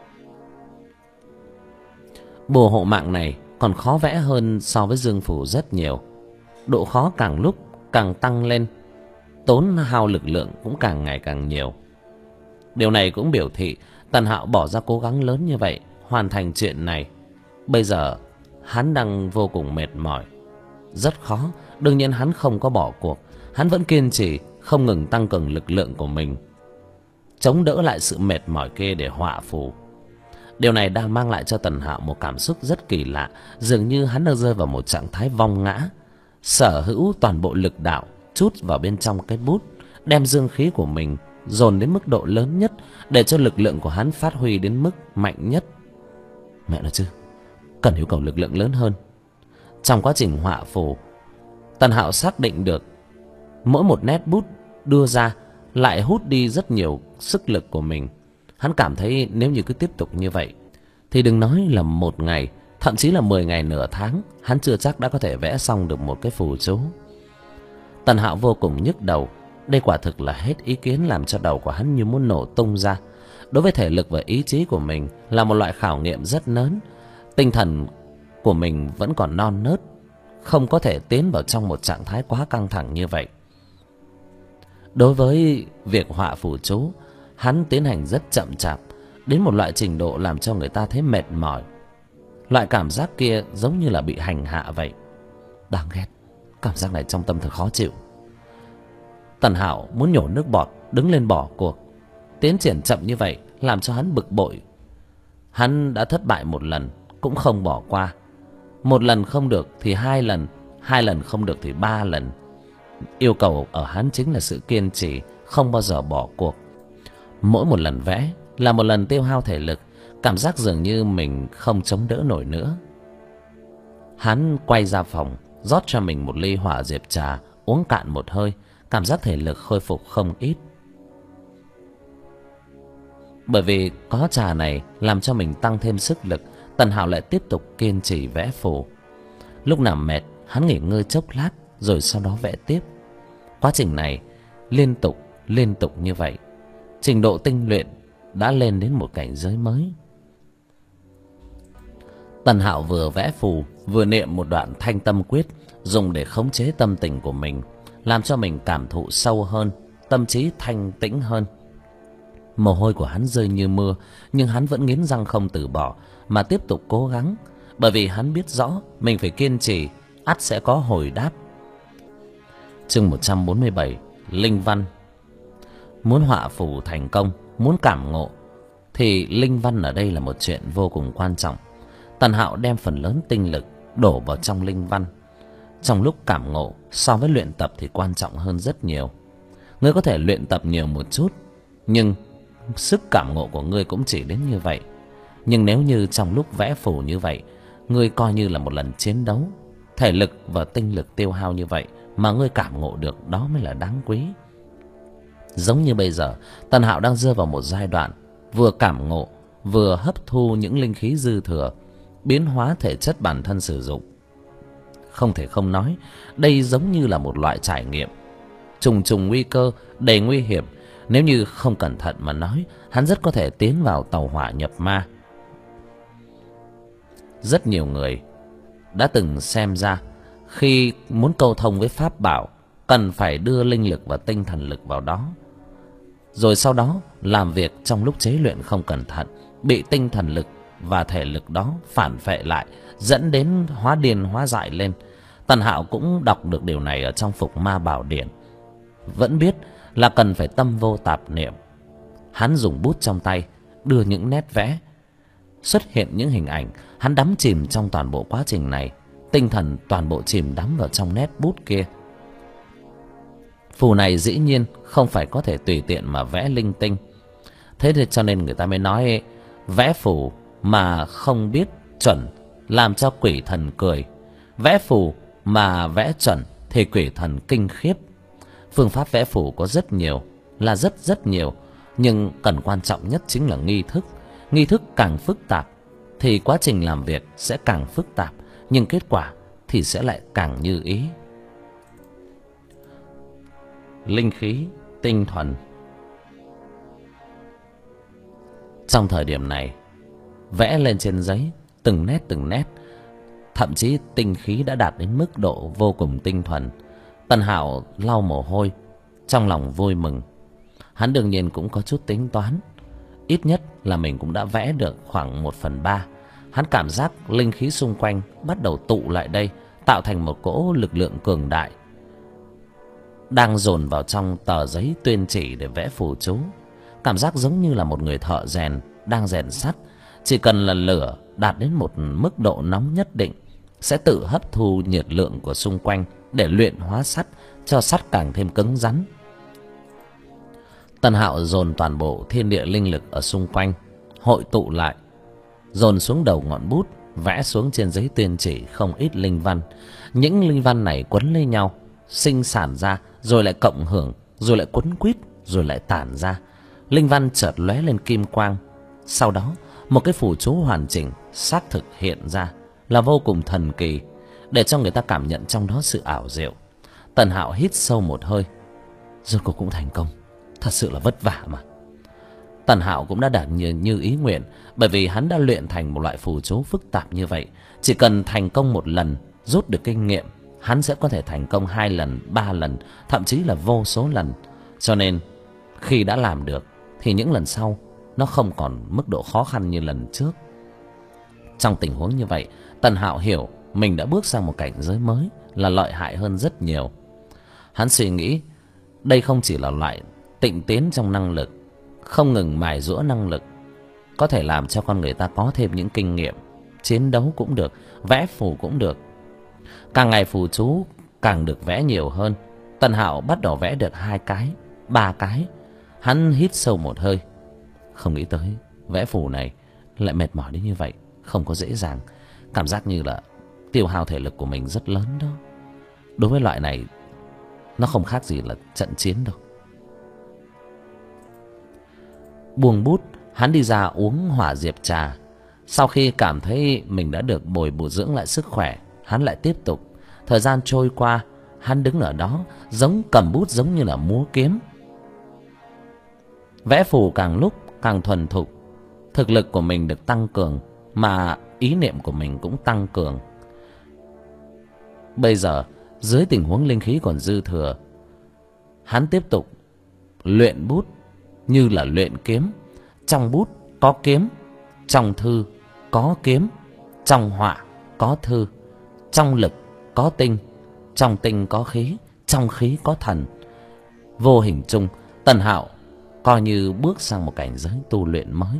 Bùa hộ mạng này còn khó vẽ hơn so với dương phù rất nhiều. Độ khó càng lúc càng tăng lên, tốn hao lực lượng cũng càng ngày càng nhiều. Điều này cũng biểu thị Tần Hạo bỏ ra cố gắng lớn như vậy hoàn thành chuyện này. Bây giờ hắn đang vô cùng mệt mỏi, rất khó. Đương nhiên hắn không có bỏ cuộc, hắn vẫn kiên trì không ngừng tăng cường lực lượng của mình, chống đỡ lại sự mệt mỏi kia để họa phù. Điều này đang mang lại cho Tần Hạo một cảm xúc rất kỳ lạ, dường như hắn đang rơi vào một trạng thái vong ngã, sở hữu toàn bộ lực đạo trút vào bên trong cái bút, đem dương khí của mình dồn đến mức độ lớn nhất để cho lực lượng của hắn phát huy đến mức mạnh nhất. Mẹ nói chứ, cần yêu cầu lực lượng lớn hơn. Trong quá trình họa phù, Tần Hạo xác định được mỗi một nét bút đưa ra lại hút đi rất nhiều sức lực của mình. Hắn cảm thấy nếu như cứ tiếp tục như vậy thì đừng nói là một ngày, thậm chí là 10 ngày nửa tháng, hắn chưa chắc đã có thể vẽ xong được một cái phù chú. Tần Hạo vô cùng nhức đầu. Đây quả thực là hết ý kiến, làm cho đầu của hắn như muốn nổ tung ra. Đối với thể lực và ý chí của mình là một loại khảo nghiệm rất lớn. Tinh thần của mình vẫn còn non nớt, không có thể tiến vào trong một trạng thái quá căng thẳng như vậy. Đối với việc họa phù chú, hắn tiến hành rất chậm chạp, đến một loại trình độ làm cho người ta thấy mệt mỏi. Loại cảm giác kia giống như là bị hành hạ vậy. Đáng ghét, cảm giác này trong tâm thật khó chịu. Tần Hạo muốn nhổ nước bọt, đứng lên bỏ cuộc. Tiến triển chậm như vậy làm cho hắn bực bội. Hắn đã thất bại một lần cũng không bỏ qua. Một lần không được thì hai lần, hai lần không được thì ba lần. Yêu cầu ở hắn chính là sự kiên trì, không bao giờ bỏ cuộc. Mỗi một lần vẽ là một lần tiêu hao thể lực, cảm giác dường như mình không chống đỡ nổi nữa. Hắn quay ra phòng, rót cho mình một ly hỏa diệp trà, uống cạn một hơi, cảm giác thể lực khôi phục không ít. Bởi vì có trà này làm cho mình tăng thêm sức lực, Tần Hạo lại tiếp tục kiên trì vẽ phù. Lúc nào mệt, hắn nghỉ ngơi chốc lát rồi sau đó vẽ tiếp. Quá trình này liên tục như vậy, trình độ tinh luyện đã lên đến một cảnh giới mới. Tần Hạo vừa vẽ phù vừa niệm một đoạn Thanh Tâm Quyết, dùng để khống chế tâm tình của mình, làm cho mình cảm thụ sâu hơn, tâm trí thanh tĩnh hơn. Mồ hôi của hắn rơi như mưa, nhưng hắn vẫn nghiến răng không từ bỏ mà tiếp tục cố gắng, bởi vì hắn biết rõ mình phải kiên trì, ắt sẽ có hồi đáp. Chương 147: Linh văn. Muốn họa phù thành công, muốn cảm ngộ thì linh văn ở đây là một chuyện vô cùng quan trọng. Tần Hạo đem phần lớn tinh lực đổ vào trong linh văn. Trong lúc cảm ngộ, so với luyện tập thì quan trọng hơn rất nhiều. Ngươi có thể luyện tập nhiều một chút, nhưng sức cảm ngộ của ngươi cũng chỉ đến như vậy. Nhưng nếu như trong lúc vẽ phù như vậy, ngươi coi như là một lần chiến đấu, thể lực và tinh lực tiêu hao như vậy mà ngươi cảm ngộ được, đó mới là đáng quý. Giống như bây giờ, Tần Hạo đang rơi vào một giai đoạn vừa cảm ngộ, vừa hấp thu những linh khí dư thừa, biến hóa thể chất bản thân sử dụng. Không thể không nói, đây giống như là một loại trải nghiệm. Trùng trùng nguy cơ, đầy nguy hiểm. Nếu như không cẩn thận mà nói, hắn rất có thể tiến vào tàu hỏa nhập ma. Rất nhiều người đã từng xem ra, khi muốn câu thông với pháp bảo, cần phải đưa linh lực và tinh thần lực vào đó. Rồi sau đó làm việc trong lúc chế luyện không cẩn thận, bị tinh thần lực và thể lực đó phản phệ lại, dẫn đến hóa điên hóa dại lên. Tần Hạo cũng đọc được điều này ở trong Phục Ma Bảo Điển, vẫn biết là cần phải tâm vô tạp niệm. Hắn dùng bút trong tay đưa những nét vẽ, xuất hiện những hình ảnh. Hắn đắm chìm trong toàn bộ quá trình này, tinh thần toàn bộ chìm đắm vào trong nét bút kia. Phù này dĩ nhiên không phải có thể tùy tiện mà vẽ linh tinh. Thế thì cho nên người ta mới nói vẽ phù mà không biết chuẩn làm cho quỷ thần cười, vẽ phù mà vẽ chuẩn thì quỷ thần kinh khiếp. Phương pháp vẽ phù có rất nhiều, là rất nhiều, nhưng cần quan trọng nhất chính là nghi thức. Nghi thức càng phức tạp thì quá trình làm việc sẽ càng phức tạp, nhưng kết quả thì sẽ lại càng như ý. Linh khí tinh thuần. Trong thời điểm này, vẽ lên trên giấy từng nét, thậm chí tinh khí đã đạt đến mức độ vô cùng tinh thuần. Tần Hạo lau mồ hôi, trong lòng vui mừng. Hắn đương nhiên cũng có chút tính toán, ít nhất là mình cũng đã vẽ được khoảng 1/3. Hắn cảm giác linh khí xung quanh bắt đầu tụ lại đây, tạo thành một cỗ lực lượng cường đại, đang dồn vào trong tờ giấy tuyên chỉ để vẽ phù chú. Cảm giác giống như là một người thợ rèn đang rèn sắt. Chỉ cần là lửa đạt đến một mức độ nóng nhất định, sẽ tự hấp thu nhiệt lượng của xung quanh để luyện hóa sắt, cho sắt càng thêm cứng rắn. Tần Hạo dồn toàn bộ thiên địa linh lực ở xung quanh, hội tụ lại, dồn xuống đầu ngọn bút, vẽ xuống trên giấy tuyên chỉ không ít linh văn. Những linh văn này quấn lấy nhau, sinh sản ra, rồi lại cộng hưởng, rồi lại quấn quýt, rồi lại tản ra. Linh văn chợt lóe lên kim quang. Sau đó, một cái phù chú hoàn chỉnh xác thực hiện ra, là vô cùng thần kỳ, để cho người ta cảm nhận trong đó sự ảo diệu. Tần Hạo hít sâu một hơi. Rốt cuộc cũng thành công, thật sự là vất vả mà. Tần Hạo cũng đã đạt như ý nguyện, bởi vì hắn đã luyện thành một loại phù chú phức tạp như vậy. Chỉ cần thành công một lần, rút được kinh nghiệm, hắn sẽ có thể thành công 2 lần, 3 lần, thậm chí là vô số lần. Cho nên khi đã làm được thì những lần sau nó không còn mức độ khó khăn như lần trước. Trong tình huống như vậy, Tần Hạo hiểu mình đã bước sang một cảnh giới mới, là lợi hại hơn rất nhiều. Hắn suy nghĩ đây không chỉ là loại tịnh tiến trong năng lực, không ngừng mài giũa năng lực, có thể làm cho con người ta có thêm những kinh nghiệm. Chiến đấu cũng được, vẽ phù cũng được. Càng ngày phù chú càng được vẽ nhiều hơn. Tần Hạo bắt đầu vẽ được 2 cái, 3 cái. Hắn hít sâu một hơi. Không nghĩ tới vẽ phù này lại mệt mỏi đến như vậy, không có dễ dàng. Cảm giác như là tiêu hao thể lực của mình rất lớn đó. Đối với loại này, nó không khác gì là trận chiến đâu. Buông bút, hắn đi ra uống hỏa diệp trà. Sau khi cảm thấy mình đã được bồi dưỡng lại sức khỏe, hắn lại tiếp tục. Thời gian trôi qua, hắn đứng ở đó giống cầm bút giống như là múa kiếm. Vẽ phù càng lúc càng thuần thục. Thực lực của mình được tăng cường, mà ý niệm của mình cũng tăng cường. Bây giờ, dưới tình huống linh khí còn dư thừa, hắn tiếp tục luyện bút như là luyện kiếm. Trong bút có kiếm, trong thư có kiếm, trong họa có thư, trong lực có tinh, trong tinh có khí, trong khí có thần. Vô hình chung, Tần Hạo coi như bước sang một cảnh giới tu luyện mới.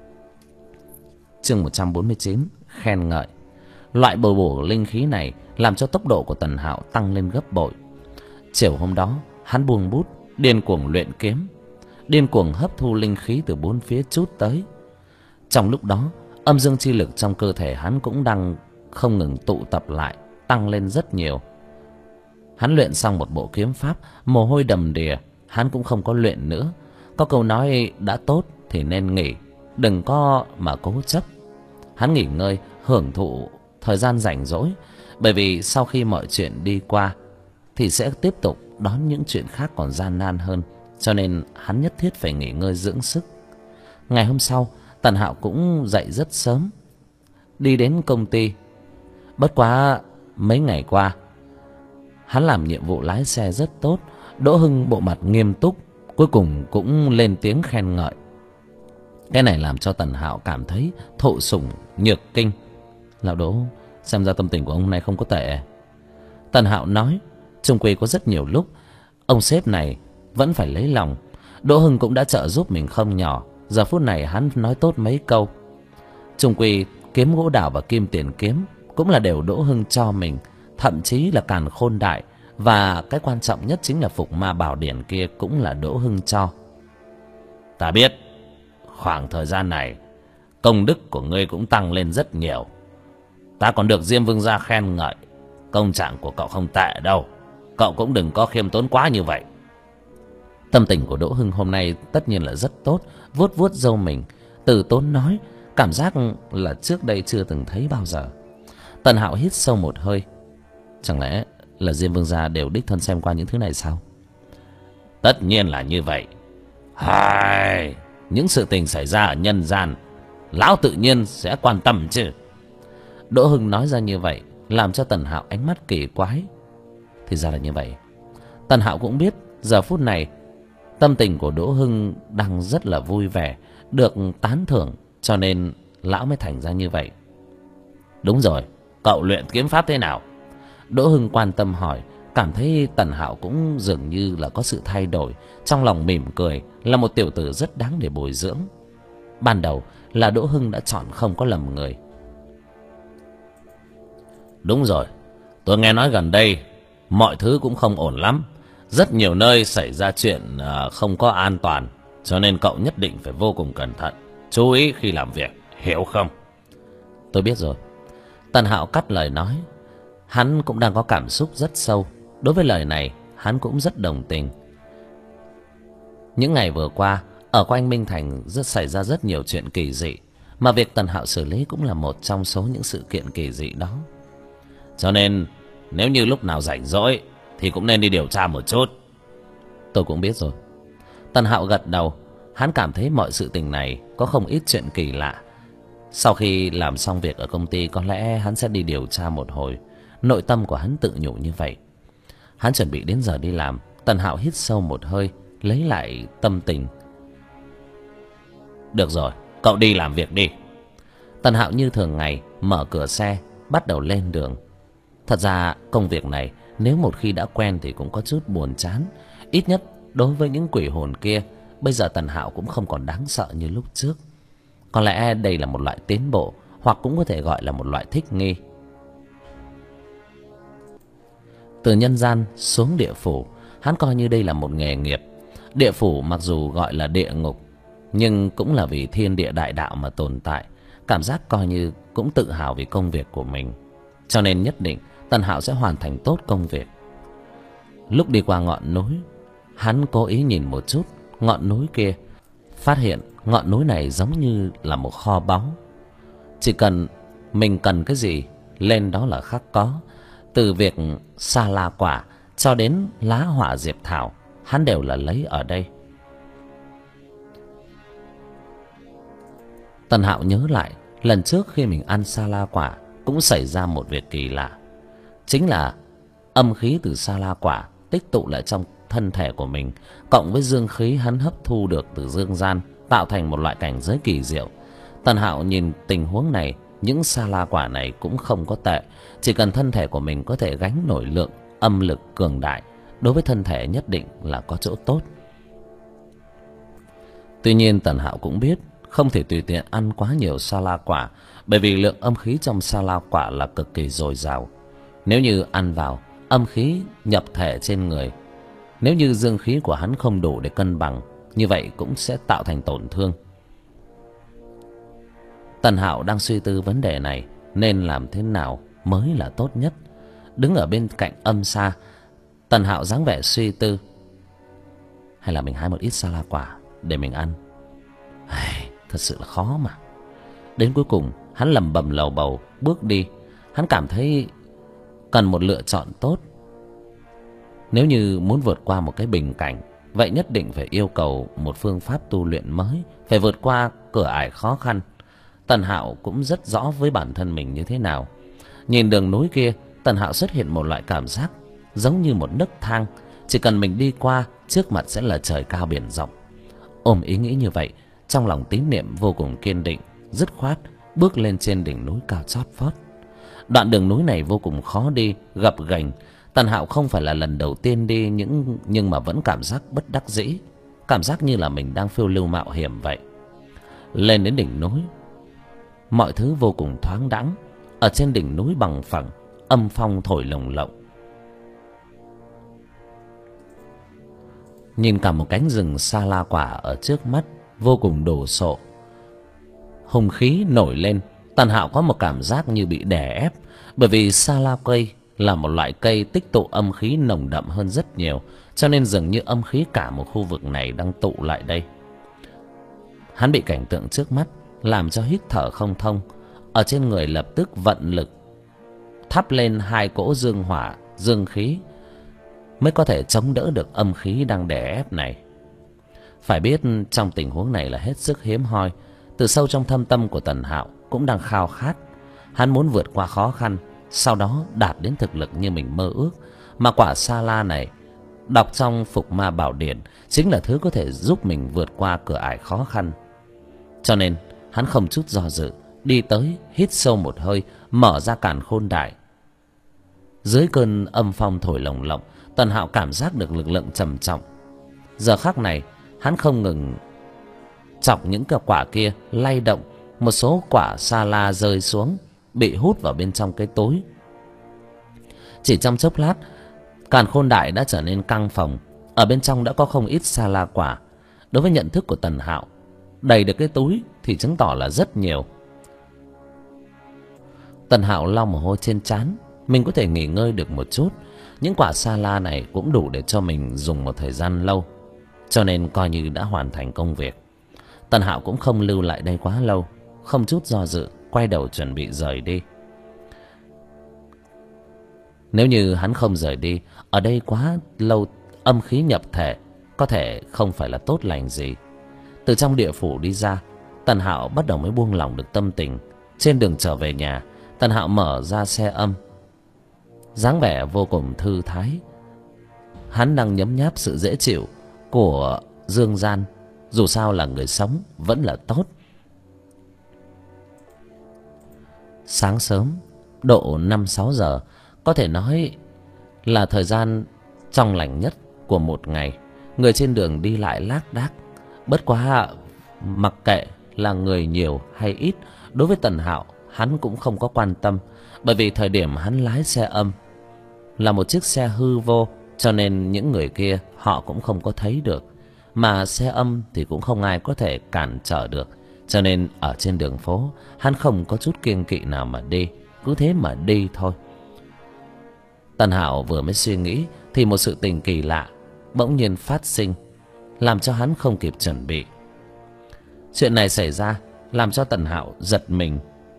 Chương 149, khen ngợi. Loại bồi bổ linh khí này làm cho tốc độ của Tần Hạo tăng lên gấp bội. Chiều hôm đó, hắn buông bút, điên cuồng luyện kiếm, điên cuồng hấp thu linh khí từ bốn phía trút tới. Trong lúc đó, âm dương chi lực trong cơ thể hắn cũng đang không ngừng tụ tập lại, tăng lên rất nhiều. Hắn luyện xong một bộ kiếm pháp, mồ hôi đầm đìa. Hắn cũng không có luyện nữa. Có câu nói đã tốt thì nên nghỉ, đừng có mà cố chấp. Hắn nghỉ ngơi, hưởng thụ thời gian rảnh rỗi. Bởi vì sau khi mọi chuyện đi qua thì sẽ tiếp tục đón những chuyện khác còn gian nan hơn. Cho nên hắn nhất thiết phải nghỉ ngơi dưỡng sức. Ngày hôm sau, Tần Hạo cũng dậy rất sớm, đi đến công ty. Bất quá mấy ngày qua, hắn làm nhiệm vụ lái xe rất tốt. Đỗ Hưng bộ mặt nghiêm túc, cuối cùng cũng lên tiếng khen ngợi. Cái này làm cho Tần Hạo cảm thấy thụ sủng nhược kinh. Lão Đỗ, xem ra tâm tình của ông này không có tệ. Tần Hạo nói, chung quy có rất nhiều lúc ông sếp này vẫn phải lấy lòng. Đỗ Hưng cũng đã trợ giúp mình không nhỏ. Giờ phút này hắn nói tốt mấy câu. Chung quy kiếm gỗ đào và kim tiền kiếm cũng là đều Đỗ Hưng cho mình. Thậm chí là càn khôn đại, và cái quan trọng nhất chính là phục ma bảo điển kia cũng là Đỗ Hưng cho. Ta biết khoảng thời gian này công đức của ngươi cũng tăng lên rất nhiều. Ta còn được Diêm Vương gia khen ngợi. Công trạng của cậu không tệ đâu. Cậu cũng đừng có khiêm tốn quá như vậy. Tâm tình của Đỗ Hưng hôm nay tất nhiên là rất tốt. Vuốt vuốt râu mình, từ tốn nói, cảm giác là trước đây chưa từng thấy bao giờ. Tần Hạo hít sâu một hơi. Chẳng lẽ là Diêm Vương gia đều đích thân xem qua những thứ này sao? Tất nhiên là như vậy. Hai, những sự tình xảy ra ở nhân gian, lão tự nhiên sẽ quan tâm chứ. Đỗ Hưng nói ra như vậy làm cho Tần Hạo ánh mắt kỳ quái. Thì ra là như vậy. Tần Hạo cũng biết giờ phút này tâm tình của Đỗ Hưng đang rất là vui vẻ, được tán thưởng, cho nên lão mới thành ra như vậy. Đúng rồi, cậu luyện kiếm pháp thế nào? Đỗ Hưng quan tâm hỏi. Cảm thấy Tần Hạo cũng dường như là có sự thay đổi. Trong lòng mỉm cười, là một tiểu tử rất đáng để bồi dưỡng. Ban đầu là Đỗ Hưng đã chọn không có lầm người. Đúng rồi, tôi nghe nói gần đây mọi thứ cũng không ổn lắm. Rất nhiều nơi xảy ra chuyện không có an toàn. Cho nên cậu nhất định phải vô cùng cẩn thận, chú ý khi làm việc, hiểu không? Tôi biết rồi. Tần Hạo cắt lời nói. Hắn cũng đang có cảm xúc rất sâu. Đối với lời này, hắn cũng rất đồng tình. Những ngày vừa qua, ở quanh Minh Thành xảy ra rất nhiều chuyện kỳ dị, mà việc Tần Hạo xử lý cũng là một trong số những sự kiện kỳ dị đó. Cho nên nếu như lúc nào rảnh rỗi thì cũng nên đi điều tra một chút. Tôi cũng biết rồi. Tần Hạo gật đầu. Hắn cảm thấy mọi sự tình này có không ít chuyện kỳ lạ. Sau khi làm xong việc ở công ty, có lẽ hắn sẽ đi điều tra một hồi. Nội tâm của hắn tự nhủ như vậy. Hắn chuẩn bị đến giờ đi làm. Tần Hạo hít sâu một hơi, lấy lại tâm tình. Được rồi, cậu đi làm việc đi. Tần Hạo như thường ngày mở cửa xe, bắt đầu lên đường. Thật ra công việc này nếu một khi đã quen thì cũng có chút buồn chán. Ít nhất đối với những quỷ hồn kia, bây giờ Tần Hạo cũng không còn đáng sợ như lúc trước. Có lẽ đây là một loại tiến bộ, hoặc cũng có thể gọi là một loại thích nghi. Từ nhân gian xuống địa phủ, hắn coi như đây là một nghề nghiệp. Địa phủ mặc dù gọi là địa ngục, nhưng cũng là vì thiên địa đại đạo mà tồn tại. Cảm giác coi như cũng tự hào vì công việc của mình. Cho nên nhất định Tần Hạo sẽ hoàn thành tốt công việc. Lúc đi qua ngọn núi, hắn cố ý nhìn một chút ngọn núi kia, phát hiện ngọn núi này giống như là một kho báu. Chỉ cần mình cần cái gì, lên đó là khắc có. Từ việc sa la quả cho đến lá hỏa diệp thảo, hắn đều là lấy ở đây. Tần Hạo nhớ lại, lần trước khi mình ăn sa la quả cũng xảy ra một việc kỳ lạ. Chính là âm khí từ sa la quả tích tụ lại trong thân thể của mình, cộng với dương khí hắn hấp thu được từ dương gian, tạo thành một loại cảnh giới kỳ diệu. Tần Hạo nhìn tình huống này, những sa la quả này cũng không có tệ. Chỉ cần thân thể của mình có thể gánh nổi lượng âm lực cường đại, đối với thân thể nhất định là có chỗ tốt. Tuy nhiên Tần Hạo cũng biết không thể tùy tiện ăn quá nhiều sa la quả, bởi vì lượng âm khí trong sa la quả là cực kỳ dồi dào. Nếu như ăn vào, âm khí nhập thể trên người, nếu như dương khí của hắn không đủ để cân bằng, như vậy cũng sẽ tạo thành tổn thương. Tần Hạo đang suy tư vấn đề này nên làm thế nào mới là tốt nhất. Đứng ở bên cạnh âm sa, Tần Hạo dáng vẻ suy tư. Hay là mình hái một ít sa la quả để mình ăn? Thật sự là khó mà. Đến cuối cùng hắn lẩm bẩm lầu bầu bước đi. Hắn cảm thấy cần một lựa chọn tốt. Nếu như muốn vượt qua một cái bình cảnh, vậy nhất định phải yêu cầu một phương pháp tu luyện mới, phải vượt qua cửa ải khó khăn. Tần Hạo cũng rất rõ với bản thân mình như thế nào. Nhìn đường núi kia, Tần Hạo xuất hiện một loại cảm giác giống như một nấc thang, chỉ cần mình đi qua, trước mặt sẽ là trời cao biển rộng. Ôm ý nghĩ như vậy, trong lòng tín niệm vô cùng kiên định, dứt khoát bước lên trên đỉnh núi cao chót vót. Đoạn đường núi này vô cùng khó đi, gập ghềnh. Tần Hạo không phải là lần đầu tiên đi, nhưng mà vẫn cảm giác bất đắc dĩ, cảm giác như là mình đang phiêu lưu mạo hiểm vậy. Lên đến đỉnh núi, mọi thứ vô cùng thoáng đãng. Ở trên đỉnh núi bằng phẳng, âm phong thổi lồng lộng. Nhìn cả một cánh rừng sa la quả ở trước mắt vô cùng đồ sộ, hùng khí nổi lên. Tần Hạo có một cảm giác như bị đè ép, bởi vì sa la cây là một loại cây tích tụ âm khí nồng đậm hơn rất nhiều, cho nên dường như âm khí cả một khu vực này đang tụ lại đây. Hắn bị cảnh tượng trước mắt làm cho hít thở không thông. Ở trên người lập tức vận lực thắp lên 2 cỗ dương hỏa, dương khí, mới có thể chống đỡ được âm khí đang đè ép này. Phải biết trong tình huống này là hết sức hiếm hoi. Từ sâu trong thâm tâm của Tần Hạo cũng đang khao khát. Hắn muốn vượt qua khó khăn, sau đó đạt đến thực lực như mình mơ ước. Mà quả sa la này, đọc trong Phục Ma Bảo Điển, chính là thứ có thể giúp mình vượt qua cửa ải khó khăn. Cho nên hắn không chút do dự đi tới, hít sâu một hơi, mở ra càn khôn đại. Dưới cơn âm phong thổi lồng lộng, Tần Hạo cảm giác được lực lượng trầm trọng. Giờ khắc này hắn không ngừng chọc những quả kia lay động. Một số quả sa la rơi xuống, bị hút vào bên trong cái túi. Chỉ trong chốc lát, càn khôn đại đã trở nên căng phồng. Ở bên trong đã có không ít sa la quả. Đối với nhận thức của Tần Hạo, đầy được cái túi thì chứng tỏ là rất nhiều. Tần Hạo lau mồ hôi trên trán, mình có thể nghỉ ngơi được một chút. Những quả sa la này cũng đủ để cho mình dùng một thời gian lâu, cho nên coi như đã hoàn thành công việc. Tần Hạo cũng không lưu lại đây quá lâu, không chút do dự quay đầu chuẩn bị rời đi. Nếu như hắn không rời đi, ở đây quá lâu âm khí nhập thể, có thể không phải là tốt lành gì. Từ trong địa phủ đi ra, Tần Hạo bắt đầu mới buông lỏng được tâm tình. Trên đường trở về nhà, Tần Hạo mở ra xe âm, dáng vẻ vô cùng thư thái. Hắn đang nhấm nháp sự dễ chịu của dương gian. Dù sao là người sống vẫn là tốt. Sáng sớm độ 5-6 giờ, có thể nói là thời gian trong lành nhất của một ngày. Người trên đường đi lại lác đác. Bất quá mặc kệ là người nhiều hay ít, đối với Tần Hạo hắn cũng không có quan tâm, bởi vì thời điểm hắn lái xe âm là một chiếc xe hư vô, cho nên những người kia họ cũng không có thấy được, mà xe âm thì cũng không ai có thể cản trở được, cho nên ở trên đường phố hắn không có chút kiêng kỵ nào mà đi, cứ thế mà đi thôi. Tần Hạo vừa mới suy nghĩ thì một sự tình kỳ lạ bỗng nhiên phát sinh, làm cho hắn không kịp chuẩn bị. Chuyện này xảy ra làm cho Tần Hạo giật mình.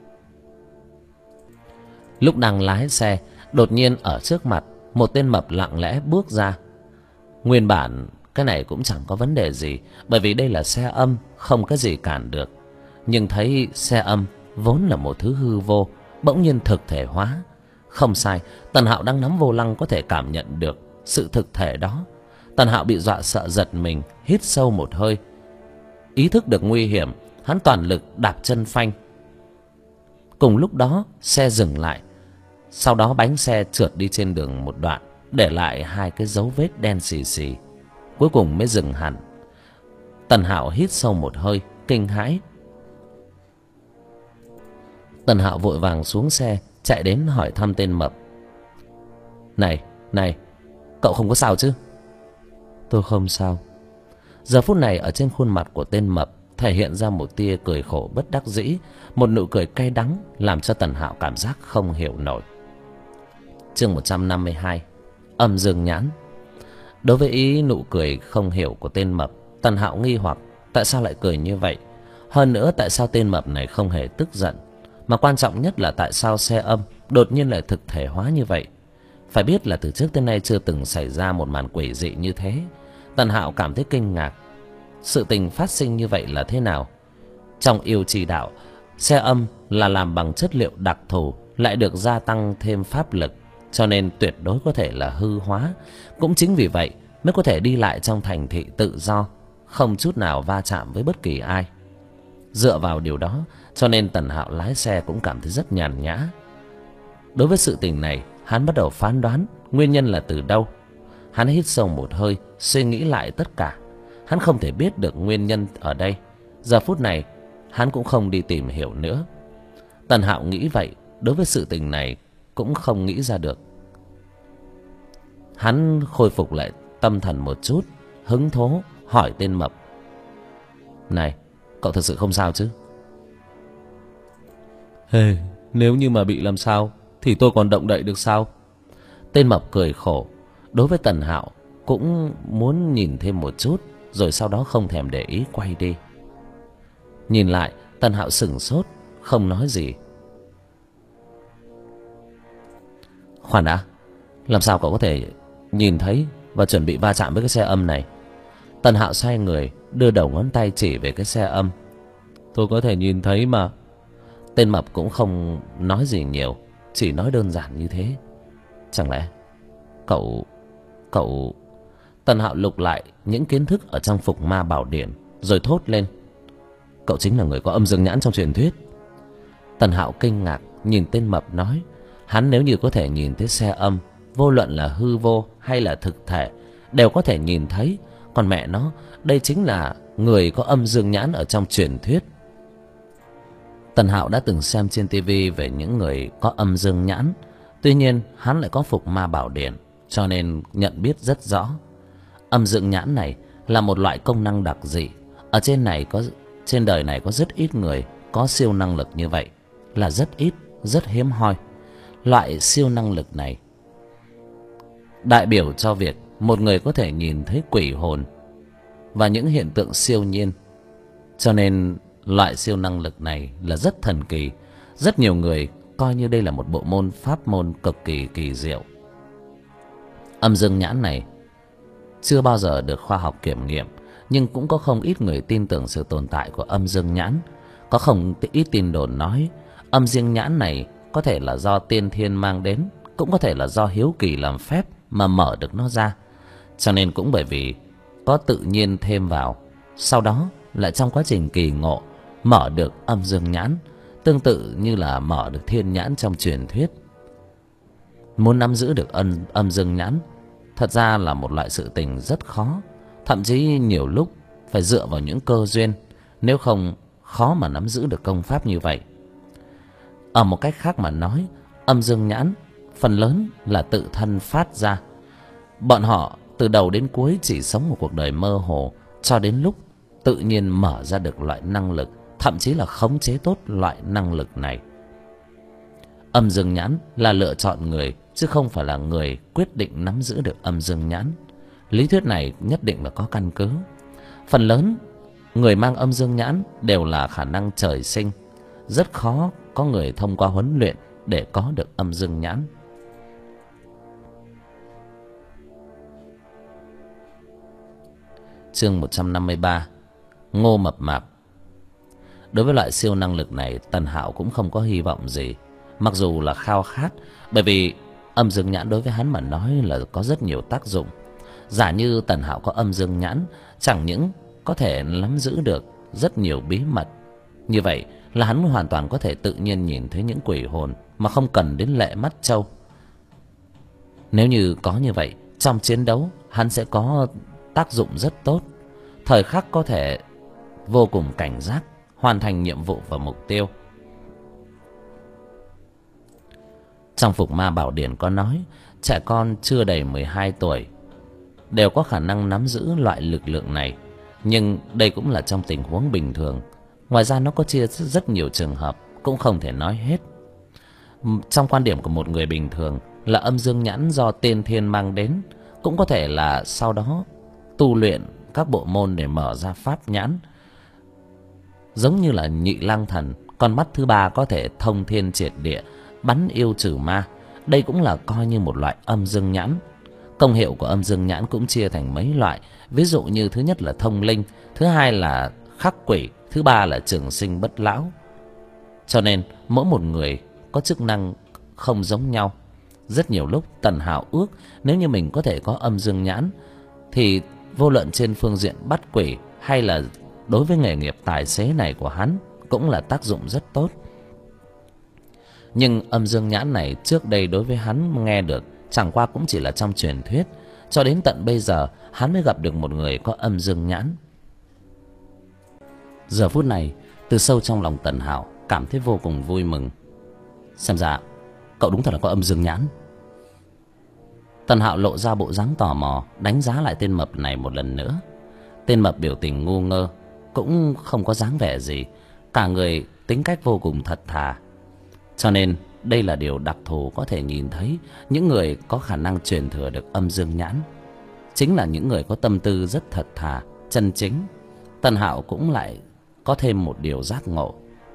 Lúc đang lái xe, đột nhiên ở trước mặt một tên mập lặng lẽ bước ra. Nguyên bản cái này cũng chẳng có vấn đề gì, bởi vì đây là xe âm, không có gì cản được. Nhưng thấy xe âm vốn là một thứ hư vô bỗng nhiên thực thể hóa. Không sai, Tần Hạo đang nắm vô lăng có thể cảm nhận được sự thực thể đó. Tần Hạo bị dọa sợ giật mình, hít sâu một hơi. Ý thức được nguy hiểm, hắn toàn lực đạp chân phanh. Cùng lúc đó xe dừng lại, sau đó bánh xe trượt đi trên đường một đoạn, để lại hai cái dấu vết đen xì xì, cuối cùng mới dừng hẳn. Tần Hạo hít sâu một hơi, kinh hãi. Tần Hạo vội vàng xuống xe, chạy đến hỏi thăm tên mập. Này, cậu không có sao chứ? Tôi không sao. Giờ phút này ở trên khuôn mặt của tên mập thể hiện ra một tia cười khổ bất đắc dĩ, một nụ cười cay đắng làm cho Tần Hạo cảm giác không hiểu nổi. Chương 152, âm dương nhãn. Đối với ý nụ cười không hiểu của tên mập, Tần Hạo nghi hoặc tại sao lại cười như vậy. Hơn nữa tại sao tên mập này không hề tức giận, mà quan trọng nhất là tại sao xe âm đột nhiên lại thực thể hóa như vậy. Phải biết là từ trước tới nay chưa từng xảy ra một màn quỷ dị như thế. Tần Hạo cảm thấy kinh ngạc. Sự tình phát sinh như vậy là thế nào? Trong yêu trì đạo, xe âm là làm bằng chất liệu đặc thù, lại được gia tăng thêm pháp lực, cho nên tuyệt đối có thể là hư hóa. Cũng chính vì vậy mới có thể đi lại trong thành thị tự do, không chút nào va chạm với bất kỳ ai. Dựa vào điều đó cho nên Tần Hạo lái xe cũng cảm thấy rất nhàn nhã. Đối với sự tình này, hắn bắt đầu phán đoán nguyên nhân là từ đâu. Hắn hít sâu một hơi, suy nghĩ lại tất cả. Hắn không thể biết được nguyên nhân ở đây. Giờ phút này hắn cũng không đi tìm hiểu nữa. Tần Hạo nghĩ vậy, đối với sự tình này cũng không nghĩ ra được. Hắn khôi phục lại tâm thần một chút, hứng thú hỏi tên mập. Này, cậu thật sự không sao chứ? Hey, nếu như mà bị làm sao thì tôi còn động đậy được sao? Tên mập cười khổ. Đối với Tần Hạo cũng muốn nhìn thêm một chút, rồi sau đó không thèm để ý quay đi. Nhìn lại, Tần Hạo sửng sốt, không nói gì. Khoan đã, làm sao cậu có thể nhìn thấy và chuẩn bị va chạm với cái xe âm này? Tần Hạo xoay người, đưa đầu ngón tay chỉ về cái xe âm. Tôi có thể nhìn thấy mà. Tên mập cũng không nói gì nhiều, chỉ nói đơn giản như thế. Chẳng lẽ Cậu... Tần Hạo lục lại những kiến thức ở trong Phục Ma Bảo Điển, rồi thốt lên. Cậu chính là người có âm dương nhãn trong truyền thuyết. Tần Hạo kinh ngạc nhìn tên mập nói. Hắn nếu như có thể nhìn thấy xe âm, vô luận là hư vô hay là thực thể, đều có thể nhìn thấy. Còn mẹ nó, đây chính là người có âm dương nhãn ở trong truyền thuyết. Tần Hạo đã từng xem trên tivi về những người có âm dương nhãn. Tuy nhiên hắn lại có Phục Ma Bảo Điển, cho nên nhận biết rất rõ. Âm dương nhãn này là một loại công năng đặc dị. Ở trên đời này có rất ít người có siêu năng lực như vậy, là rất ít, rất hiếm hoi. Loại siêu năng lực này đại biểu cho việc một người có thể nhìn thấy quỷ hồn và những hiện tượng siêu nhiên. Cho nên loại siêu năng lực này là rất thần kỳ. Rất nhiều người coi như đây là một bộ môn pháp môn cực kỳ kỳ diệu. Âm dương nhãn này chưa bao giờ được khoa học kiểm nghiệm, nhưng cũng có không ít người tin tưởng sự tồn tại của âm dương nhãn. Có không ít tin đồn nói âm dương nhãn này có thể là do tiên thiên mang đến, cũng có thể là do hiếu kỳ làm phép mà mở được nó ra. Cho nên cũng bởi vì có tự nhiên thêm vào, sau đó lại trong quá trình kỳ ngộ mở được âm dương nhãn, tương tự như là mở được thiên nhãn trong truyền thuyết. Muốn nắm giữ được âm dương nhãn thật ra là một loại sự tình rất khó, thậm chí nhiều lúc phải dựa vào những cơ duyên, nếu không khó mà nắm giữ được công pháp như vậy. Ở một cách khác mà nói, âm dương nhãn phần lớn là tự thân phát ra. Bọn họ từ đầu đến cuối chỉ sống một cuộc đời mơ hồ, cho đến lúc tự nhiên mở ra được loại năng lực, thậm chí là khống chế tốt loại năng lực này. Âm dương nhãn là lựa chọn người, chứ không phải là người quyết định nắm giữ được âm dương nhãn. Lý thuyết này nhất định là có căn cứ. Phần lớn người mang âm dương nhãn đều là khả năng trời sinh, rất khó có người thông qua huấn luyện để có được âm dương nhãn. Chương 153: Ngô Mập Mạp. Đối với loại siêu năng lực này, Tần Hạo cũng không có hy vọng gì, mặc dù là khao khát, bởi vì âm dương nhãn đối với hắn mà nói là có rất nhiều tác dụng. Giả như Tần Hạo có âm dương nhãn, chẳng những có thể nắm giữ được rất nhiều bí mật, như vậy là hắn hoàn toàn có thể tự nhiên nhìn thấy những quỷ hồn mà không cần đến lệ mắt trâu. Nếu như có như vậy, trong chiến đấu hắn sẽ có tác dụng rất tốt, thời khắc có thể vô cùng cảnh giác, hoàn thành nhiệm vụ và mục tiêu. Trong Phục Ma Bảo Điển có nói, trẻ con chưa đầy 12 tuổi đều có khả năng nắm giữ loại lực lượng này, nhưng đây cũng là trong tình huống bình thường. Ngoài ra nó có chia rất nhiều trường hợp, cũng không thể nói hết. Trong quan điểm của một người bình thường là âm dương nhãn do tiên thiên mang đến, cũng có thể là sau đó tu luyện các bộ môn để mở ra pháp nhãn. Giống như là Nhị Lang Thần, con mắt thứ ba có thể thông thiên triệt địa, bắn yêu trừ ma. Đây cũng là coi như một loại âm dương nhãn. Công hiệu của âm dương nhãn cũng chia thành mấy loại. Ví dụ như thứ nhất là thông linh, thứ hai là khắc quỷ, thứ ba là trường sinh bất lão. Cho nên mỗi một người có chức năng không giống nhau. Rất nhiều lúc Tần Hạo ước nếu như mình có thể có âm dương nhãn, thì vô luận trên phương diện bắt quỷ hay là đối với nghề nghiệp tài xế này của hắn cũng là tác dụng rất tốt. Nhưng âm dương nhãn này trước đây đối với hắn nghe được chẳng qua cũng chỉ là trong truyền thuyết. Cho đến tận bây giờ hắn mới gặp được một người có âm dương nhãn. Giờ phút này, từ sâu trong lòng Tần Hạo cảm thấy vô cùng vui mừng. Xem ra cậu đúng thật là có âm dương nhãn. Tần Hạo lộ ra bộ dáng tò mò, đánh giá lại tên mập này một lần nữa. Tên mập biểu tình ngu ngơ, cũng không có dáng vẻ gì, cả người tính cách vô cùng thật thà. Cho nên đây là điều đặc thù có thể nhìn thấy những người có khả năng truyền thừa được âm dương nhãn, chính là những người có tâm tư rất thật thà, chân chính. Tần Hạo cũng lại có thêm một điều giác ngộ.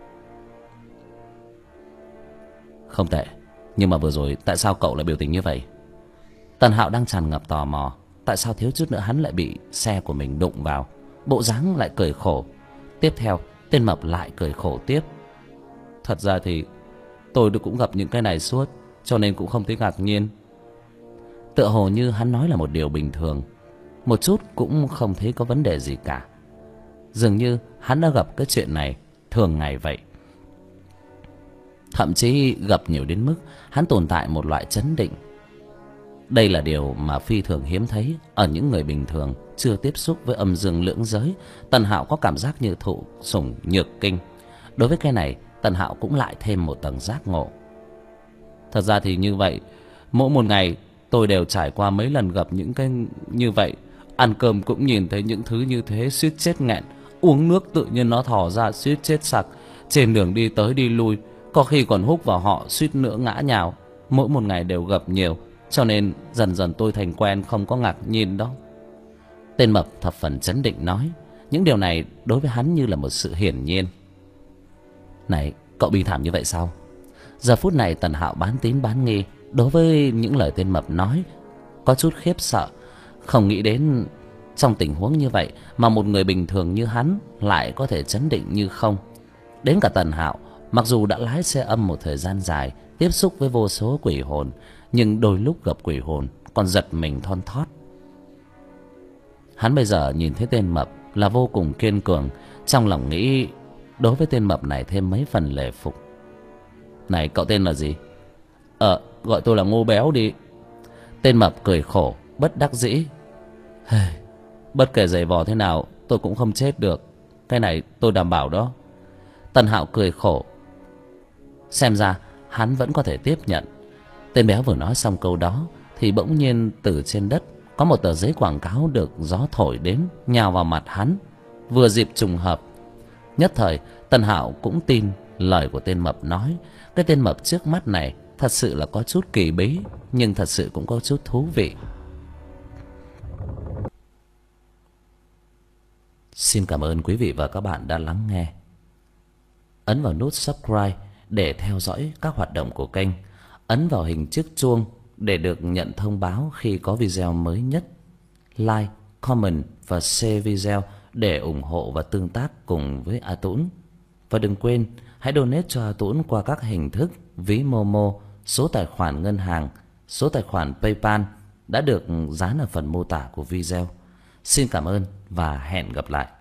Không tệ, nhưng mà vừa rồi tại sao cậu lại biểu tình như vậy? Tần Hạo đang tràn ngập tò mò, tại sao thiếu chút nữa hắn lại bị xe của mình đụng vào, bộ dáng lại cười khổ. Tiếp theo tên mập lại cười khổ tiếp. Thật ra thì tôi cũng gặp những cái này suốt, cho nên cũng không thấy ngạc nhiên. Tựa hồ như hắn nói là một điều bình thường, một chút cũng không thấy có vấn đề gì cả. Dường như hắn đã gặp cái chuyện này thường ngày vậy. Thậm chí gặp nhiều đến mức hắn tồn tại một loại chấn định. Đây là điều mà phi thường hiếm thấy ở những người bình thường chưa tiếp xúc với âm dương lưỡng giới. Tần Hạo có cảm giác như thụ sủng nhược kinh. Đối với cái này, Tần Hạo cũng lại thêm một tầng giác ngộ. Thật ra thì như vậy, mỗi một ngày tôi đều trải qua mấy lần gặp những cái như vậy. Ăn cơm cũng nhìn thấy những thứ như thế, suýt chết nghẹn. Uống nước tự nhiên nó thò ra, suýt chết sặc. Trên đường đi tới đi lui, có khi còn húc vào họ, suýt nữa ngã nhào. Mỗi một ngày đều gặp nhiều, cho nên dần dần tôi thành quen, không có ngạc nhiên đó. Tên mập thập phần chấn định nói. Những điều này đối với hắn như là một sự hiển nhiên. Này, cậu bi thảm như vậy sao? Giờ phút này Tần Hạo bán tín bán nghi đối với những lời tên mập nói, có chút khiếp sợ. Không nghĩ đến trong tình huống như vậy mà một người bình thường như hắn lại có thể chấn định như không. Đến cả Tần Hạo, mặc dù đã lái xe âm một thời gian dài, tiếp xúc với vô số quỷ hồn, nhưng đôi lúc gặp quỷ hồn còn giật mình thon thót. Hắn bây giờ nhìn thấy tên mập là vô cùng kiên cường, trong lòng nghĩ đối với tên mập này thêm mấy phần lệ phục. Này, cậu tên là gì? Gọi tôi là Ngô Béo đi. Tên mập cười khổ, bất đắc dĩ. Bất kể giày vò thế nào tôi cũng không chết được. Cái này tôi đảm bảo đó. Tần Hạo cười khổ. Xem ra hắn vẫn có thể tiếp nhận. Tên béo vừa nói xong câu đó thì bỗng nhiên từ trên đất có một tờ giấy quảng cáo được gió thổi đến, nhào vào mặt hắn. Vừa dịp trùng hợp. Nhất thời Tần Hạo cũng tin lời của tên mập nói. Cái tên mập trước mắt này thật sự là có chút kỳ bí, nhưng thật sự cũng có chút thú vị. Xin cảm ơn quý vị và các bạn đã lắng nghe. Ấn vào nút subscribe để theo dõi các hoạt động của kênh. Ấn vào hình chiếc chuông để được nhận thông báo khi có video mới nhất. Like, comment và share video để ủng hộ và tương tác cùng với A Tũng. Và đừng quên hãy donate cho A Tũng qua các hình thức ví Momo, số tài khoản ngân hàng, số tài khoản PayPal đã được dán ở phần mô tả của video. Xin cảm ơn và hẹn gặp lại.